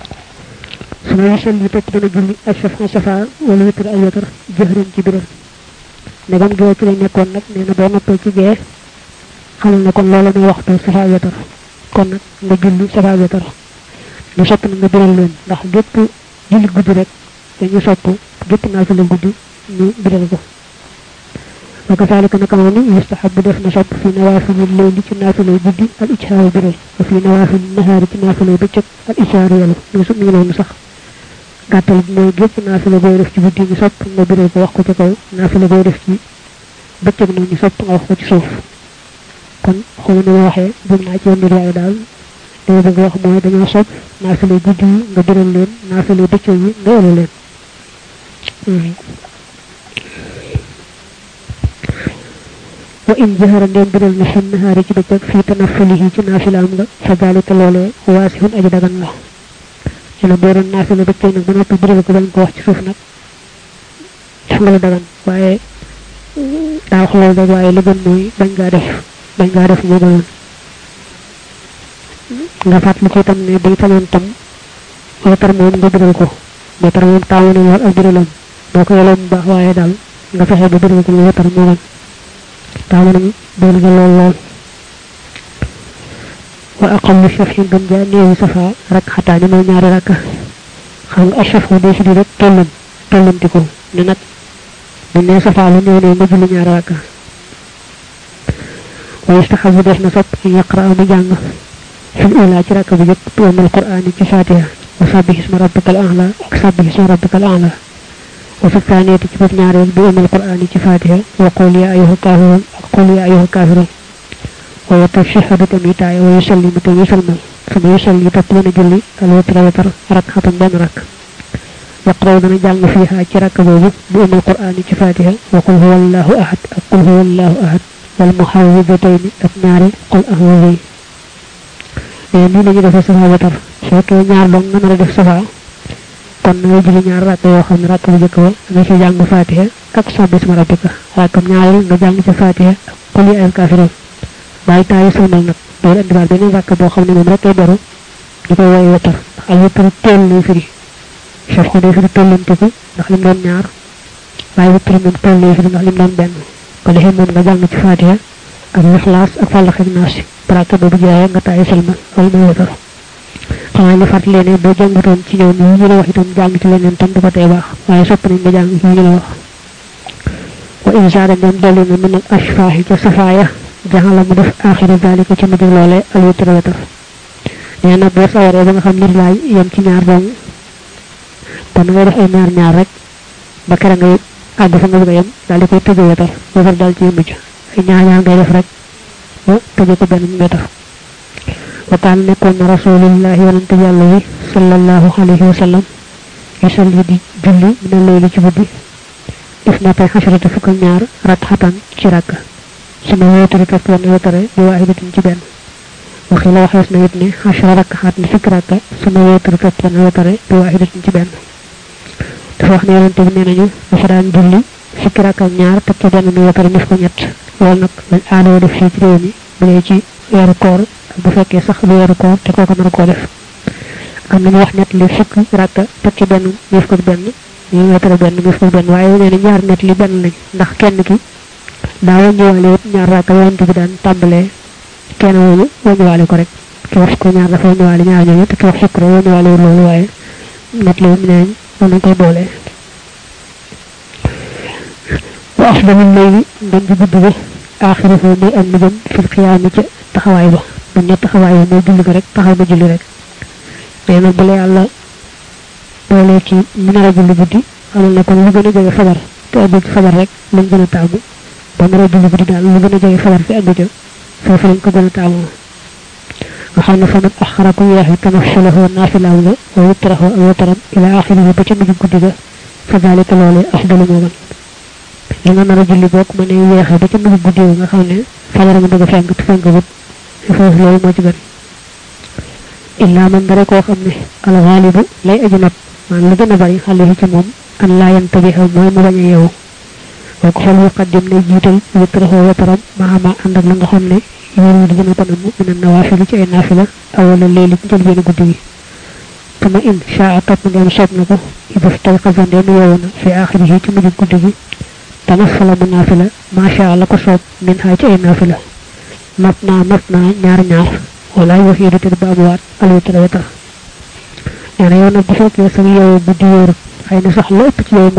suma yusal yi topp dana julli ak safa wala wétar ay wétar jëxëran ci biral ndegam gee ci lay nekkoon nag nee na boo noppee ci gee xamal ne kon loolu muy waxtu safa wétar kon nag nga julli safa wétar ñu sopp na nga biral leen ndax gépp julli guddi rek dañu sopp gépp naa fi la guddi ñu biral ko wa kazalika naka noonu yustahabu def na sopp fi nawaafilil layli ci naafilay guddi al ijhaaru biral wa fi nawaafilin nahaari ci naafilay bëccëg al ijhaaru yàlla ñu su mi noonu sax gàttal bi mooy gépp naafila booy def ci guddi ñu sopp nga biral ko wax ko ci kaw naafila booy def ci bëccëg nag ñu sopp nga wax ko ci suuf kon xaw na waxee bëgg naa ci yenn waaye daal dama bëgg wax mooy dañoo sopp naafilay guddi yi nga biral leen naafilay bëccëg yi nga ëla leen wa in jahara ndem biral na xin nahaari ci bëccëg fii tanafulihi ci naafilaam nga fa dalika loolee waasihun aji dagan la ci la boo doon naafila bëccëg nag ba noppi biral ko bañ ko wax ci suuf nag def nga la dagan waaye daa xoolal rek waaye lu gën mooy bañ ngaa def moo gënoon nga fàttali ko itam ne buy sañoon tam wetar moom nga biral ko wetar moom taamu nañ war ak biralam boo ko yeloo mu baax waaye daal nga fexe ba biral ko mu wetar moo gën taamu nañ biral nga lool wa aqallu shaf'in gën jaa néewi safa rak xataani mooy ñaari rakka xam nga ashaf'u dee si di rek tollanti ko ne nag bu ne safa lu néew nga julli ñaari rakka wa yastahabu def na sopp an yaqra mu jàng fil ula ci rakka bu jëkk bi ummul qur'ani ci fatiha wa sabbih isma rabbikal a'la ak sabbih isma rabbikal a'la wa fi thaniyati ci bopp ñaareel bi ummul qur'ani ci fatiha wa qul ya ayyuhal kafirun ak qul ya ayyuhal kafirun ويتشهد تميتاي ويسلم تيسلم ثم يصلي تطلن جلي الوتر وتر ركعة بين رك يقرؤون جانغ فيها ركعة بوبو بأم القرآن فاتحة وقل هو الله أحد قل هو الله أحد والمحوذتين أتناري قل أهوذي يعني لجي دفع صفا وتر سوكي ñaar dong nga mëna def safa kon nga jël ñaar rak yo xam rak bu jëk wa nga ci jang fatiha ak sabbi isma rabbika rakam ñaarel nga jang ci fatiha qul ya al kafirun bay tay sulmal nak do andi bar benen rak bo xamne mom rek ay beru diko way watar ay watar tel ni firi chef ko defiri tollanti ko ndax lim doon ñaar bay watar mom tel ni firi ndax lim doon ben ko defé mom nga jang ci fatiha ak ikhlas ak falakh ak nas baraka do bu jaay nga tay sulmal wal mo watar xamay na fat lene bo janguton ci ñoom ñu la wax itam jang ci leneen tam du ko tay baax waye sopp nañ nga jang ci ñu la wax wa in zaada dem dolina min al ashfahi ci safaya jaxala mu def akhir zalika ci mu lolé al witr witr neena bo saware ba nga xam ni lay yam ci ñaar dong tan nga def ay ñaar rek ba kara ngay ag fa nga bëgg yam dal di koy tëjé witr witr dal ci mucc ay ñaar ngay def rek bo tëjé ko ben witr wa tan nekkoon rasulullah yonent yalla sallallahu alayhi wa sallam yusalli di julli min layli ci guddi ifnata hasharata fukk ñaar rak'atan ci rakka sama wéetu rek ak wone wéetare di waahidatin ci benn waxi la waxees na it ne ashara rakkaat ni fukk rakka sama wéetu rek ak wone wéetare di waahidatin ci benn dafa wax ne yonente bi nee nañu dafa daan julli fukk rakka ak ñaar teg ci benn mi wéetare def ko ñett loolu nag lañ aadoo def fii ci réew mi bu dee ci weeru koor ak bu fekkee sax lu weeru koor te kooku nar koo def am nañu wax ñett li fukk rakka teg ci benn def ko benn ñu wéetare benn def ko benn waaye nee na ñaar ñett li benn lañ ndax kenn ki daaw ñëwale ñaar raaka yonent bi daan tàmbalee kenn wolu ñëwale ko rek ki wax ko ñaar dafa ñëwale ñaar ñoo te ki wax fukk rek ñëwale loolu waaye nat la ñu neñ ñu koy boole wa afdalu layli ngam di guddu bi akhiruhu muy am mu jëm fil qiyam ci taxawaay ba bu ñett taxawaay mo julli ko rek taxaw ba julli rek neena bu la yalla boole ci mu na julli guddi amul na kon lu gëna jëgë fajar te bu fajar rek lañ gëna taamu ba mara julli guddi daal lu gëna jëgë fajar fi àgg ca foofu lañ ko gëna taamu waxal na fa man akharakum yahi tanaffalahu nafilahu wa yutrahu aw yutram ila akhirih ba ci mujj guddi ga fa dalika lolé afdalu mo gën li nga mara julli bok mané yéxé ba ci mujj guddi nga xamné fajar nga bëgg fenk fenk bu foofu loolu mo ci gën illa man dara ko xamné al ghalibu lay ajnab man lu gëna bari xalé ci mom an la yantabihu moy mu baña yew ko fa lu qaddim ne jital yutrahu wa taram ma and ak la nga xamné yeen di gëna tanam min nawafil ci ay nafila awala layli ci jël guddi kama in sha'a top ngam sopp nako ibu tay xazande mu yewona fi akhirih ci mujj guddi gi tanaffala mu nafila ma sha Allah ko sopp min ha ci ay nafila matna ñaar wala wahidu til babuat alu tawata yana yona bu fekke sama yow bu di wor xeyna sax lepp ci yow mo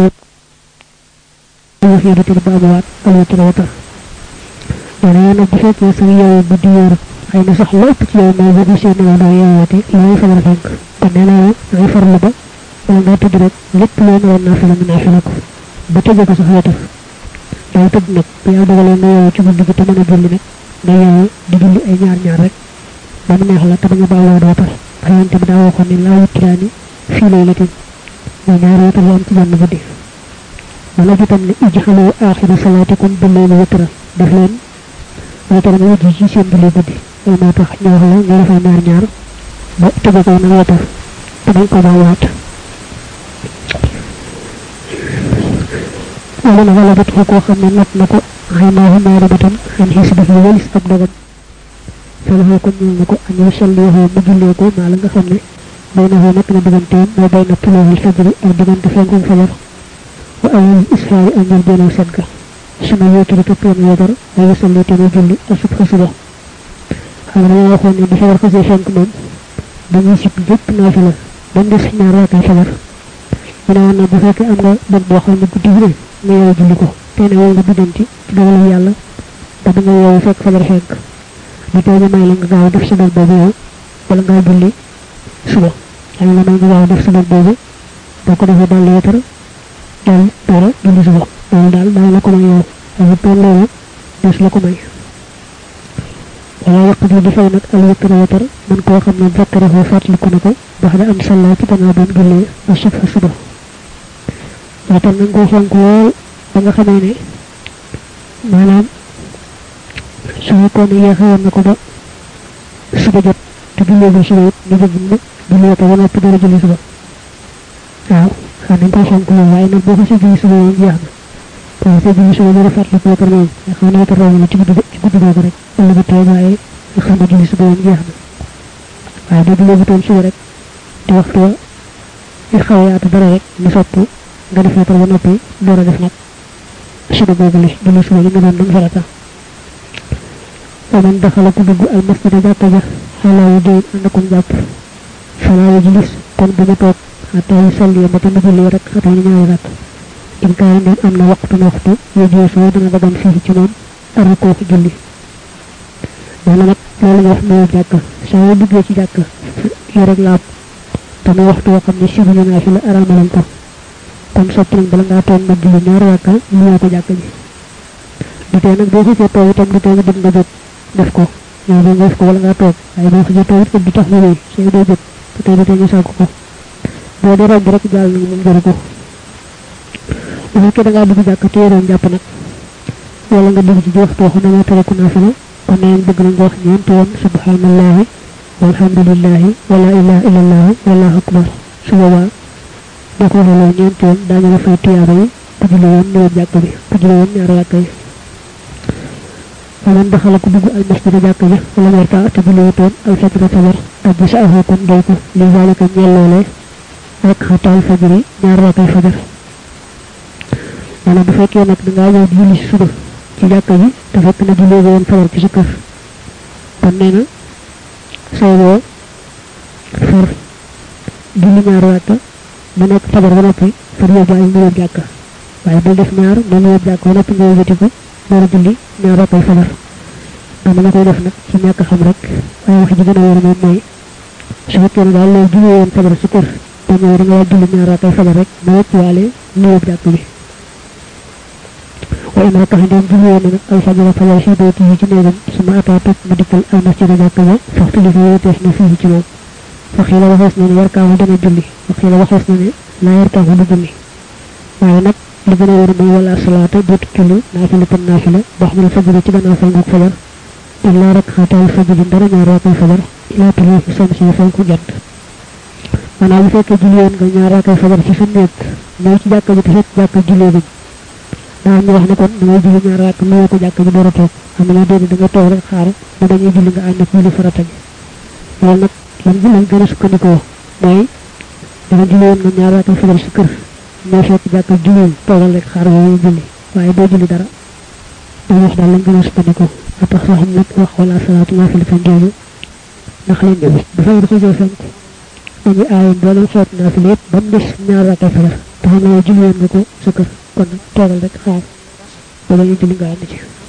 wahidu til babuat alu tawata yana yona bu fekke sama yow bu di wor xeyna sax lepp ci yow mo bu ci no do yewati lay fa la fek ko neena ay farlu ba wala nga tudd rek lepp lo no na fa la nafila ko ba tejje ko sax yata day tudd nak yow dagale nga yow ci guddi gi te mëna julli nak nga yow di julli ay ñaar rek ba mu neex la te nga baawo do tax ayante bi da waxon ni la witrani fi laylatin mo ñaara ta yam ci benn guddi wala jitam ni ijhalu akhir salatikum bil layli witra def leen witra mo ji ci seen julli guddi ay mo tax ñu wax la nga defa ñaar ba tege ko na wata te dañ ko baawaat wala wala bat ko xamne nat nako hayma ñaari batam en hisbi walis ab dogam fala ko ñu nako ñu sallihu mu julé ko ma la nga xamne bayna ho nak na digante mo bayna tulul fajr ak digante fenkum fajar wa awal isfari an yardina sadqa suma yotu to pon yodar ay salli te julli asub xasuba xamna ñu waxon ni dafa war xasse fenk mom dañuy sip jëpp nafila dañ def ñaar raaka fajar ina wona bu fekk am nga bëgg bo xamne guddi bi nga yow julli ko té na yow nga bidanti ci dogal yalla da nga yow fekk fajar fekk di tay may la nga gaaw def ci bëgg bobu wala nga julli suba ay la may nga gaaw def ci bëgg bobu da ko defé dal leetar dal dara julli suba dal la ko may yow ay ton lolu des la ko may wala yaqdi di fay nak al witr witr man ko xamne zakara ho fatli ko nako baxda am salla ci tana ban julli ba subha suba witr nang ko fonk wol ba nga xamé ne manam su ko ne yaxawon nako ba suba jot te julli ba suba ni bëgg na julli ta wala te dara julli suba waaw xana ko fonk wol way na bo ko ci julli suba jeex na ko ci julli suba dara fatli ko witr mom xana witr rawu ci guddi do rek wala ba tay waye xam nga julli suba jeex na waye do julli ton suba rek di waxtu yi xawayaatu dara rek ni soppu nga def witr ba noppi dora def nak suba bobu li julli suba li nga don dum farata ومن دخل كدغ المسجد جاتا حالا يدي عندكم جاب فلا يجلس كون بما توك حتى يصلي متى نجلي رك حتى ñaari rak in kay dem amna waxtu yeji so dina dagam fi ci mom ar ko ci julli wala nak lolu wax mo jakk sa yu duggé ci jakk yi rek la tam waxtu wo xamni ci ñu na fi la arama lan ko kon sopp nañ bala nga toog ma julli ñaari rakka ñu ko jakk ji di tay nak bo ci toog tam di tay nga dem nga jot def ko yow do def ko wala nga toog ay bo ci toog ko du tax ñu ci do jot te tay tay ñu sakku ko bo do romb rek jaal ñu mu jëru ko bu ko da nga dugg jakk téere japp nak wala nga dugg ci waxtu waxu na tere ku na fi kon nañ bëgg na wax ñent yoon subhanallahi walhamdulillahi wala ilaha illallah wallahu akbar suba da ko lo ñent yoon dañu la fay tiyaaba yi ku julli woon ñu jakk bi ku julli woon ñaar rakay ومن دخل كدغ المسجد جاكا ولا مرتا تبلوتون الفجر فجر أجسأه كن دوكو لذلك نيلولي رك حتى الفجر ñaar rakay fajar wala bu fekkee nak da nga ñëw julli suba ci jakka ji te fekk na julli woon fajar ci sa kër kon neena soowo far julli ñaar rakka mu nekk fajar ba noppi far yow baay ñu jakka waaye bu def ñaar mo ñu jakka noppi nga wëtiku dara julli ñaar rakay fajar dama la koy def nak ci ñaka xam rek waaye wax ji gëna wër moom mooy su fekkee daal lay julli woon fajar ci kër te ñëw nga julli ñaar rakay fajar rek ma wëcc waale ñu jakk bi وإن ركع عندهم جميعا من الفجر فلا شيء بيته جنيدا ثم أتى توك مدكال المسجد جاكا فاختلف ويتحن فيه جمال فخيل وحسن يركع ودن جلي وخيل وحسن لا يركع ودن جلي وعنك لبنا ورمي ولا صلاة دوت جلي نافلة النافلة بحضر الفجر تبنى فنق فجر إلا ركعة الفجر درجة راكع الفجر إلى طلوع الشمس فنق جد وانا بفك جليون غنيا راكع الفجر في سنة نوش جاكا جتفك جاكا جلي da ñu wax ne kon da ngay julli ñaar rak mo ko jakk bi dara tok am na dédé da nga tok rek xaar da dañuy julli nga and ak julli farata gi lool nak lan gi lañ gëna sukkandiko moy da nga julli won ñaar rak fajar ci kër mo fekk jakk julli togal rek xaar yo julli waye do julli dara da wax dal lañ gëna sukkandiko tax wax nak wax wala salatu ma fi fa jëlu ndax leen def da fay ko jël sant dañu ay do la xot na fi lepp bam dess ñaar rak fajar tax na julli won ko sa kër kon togal rek xaar wala ñu julli nga and ci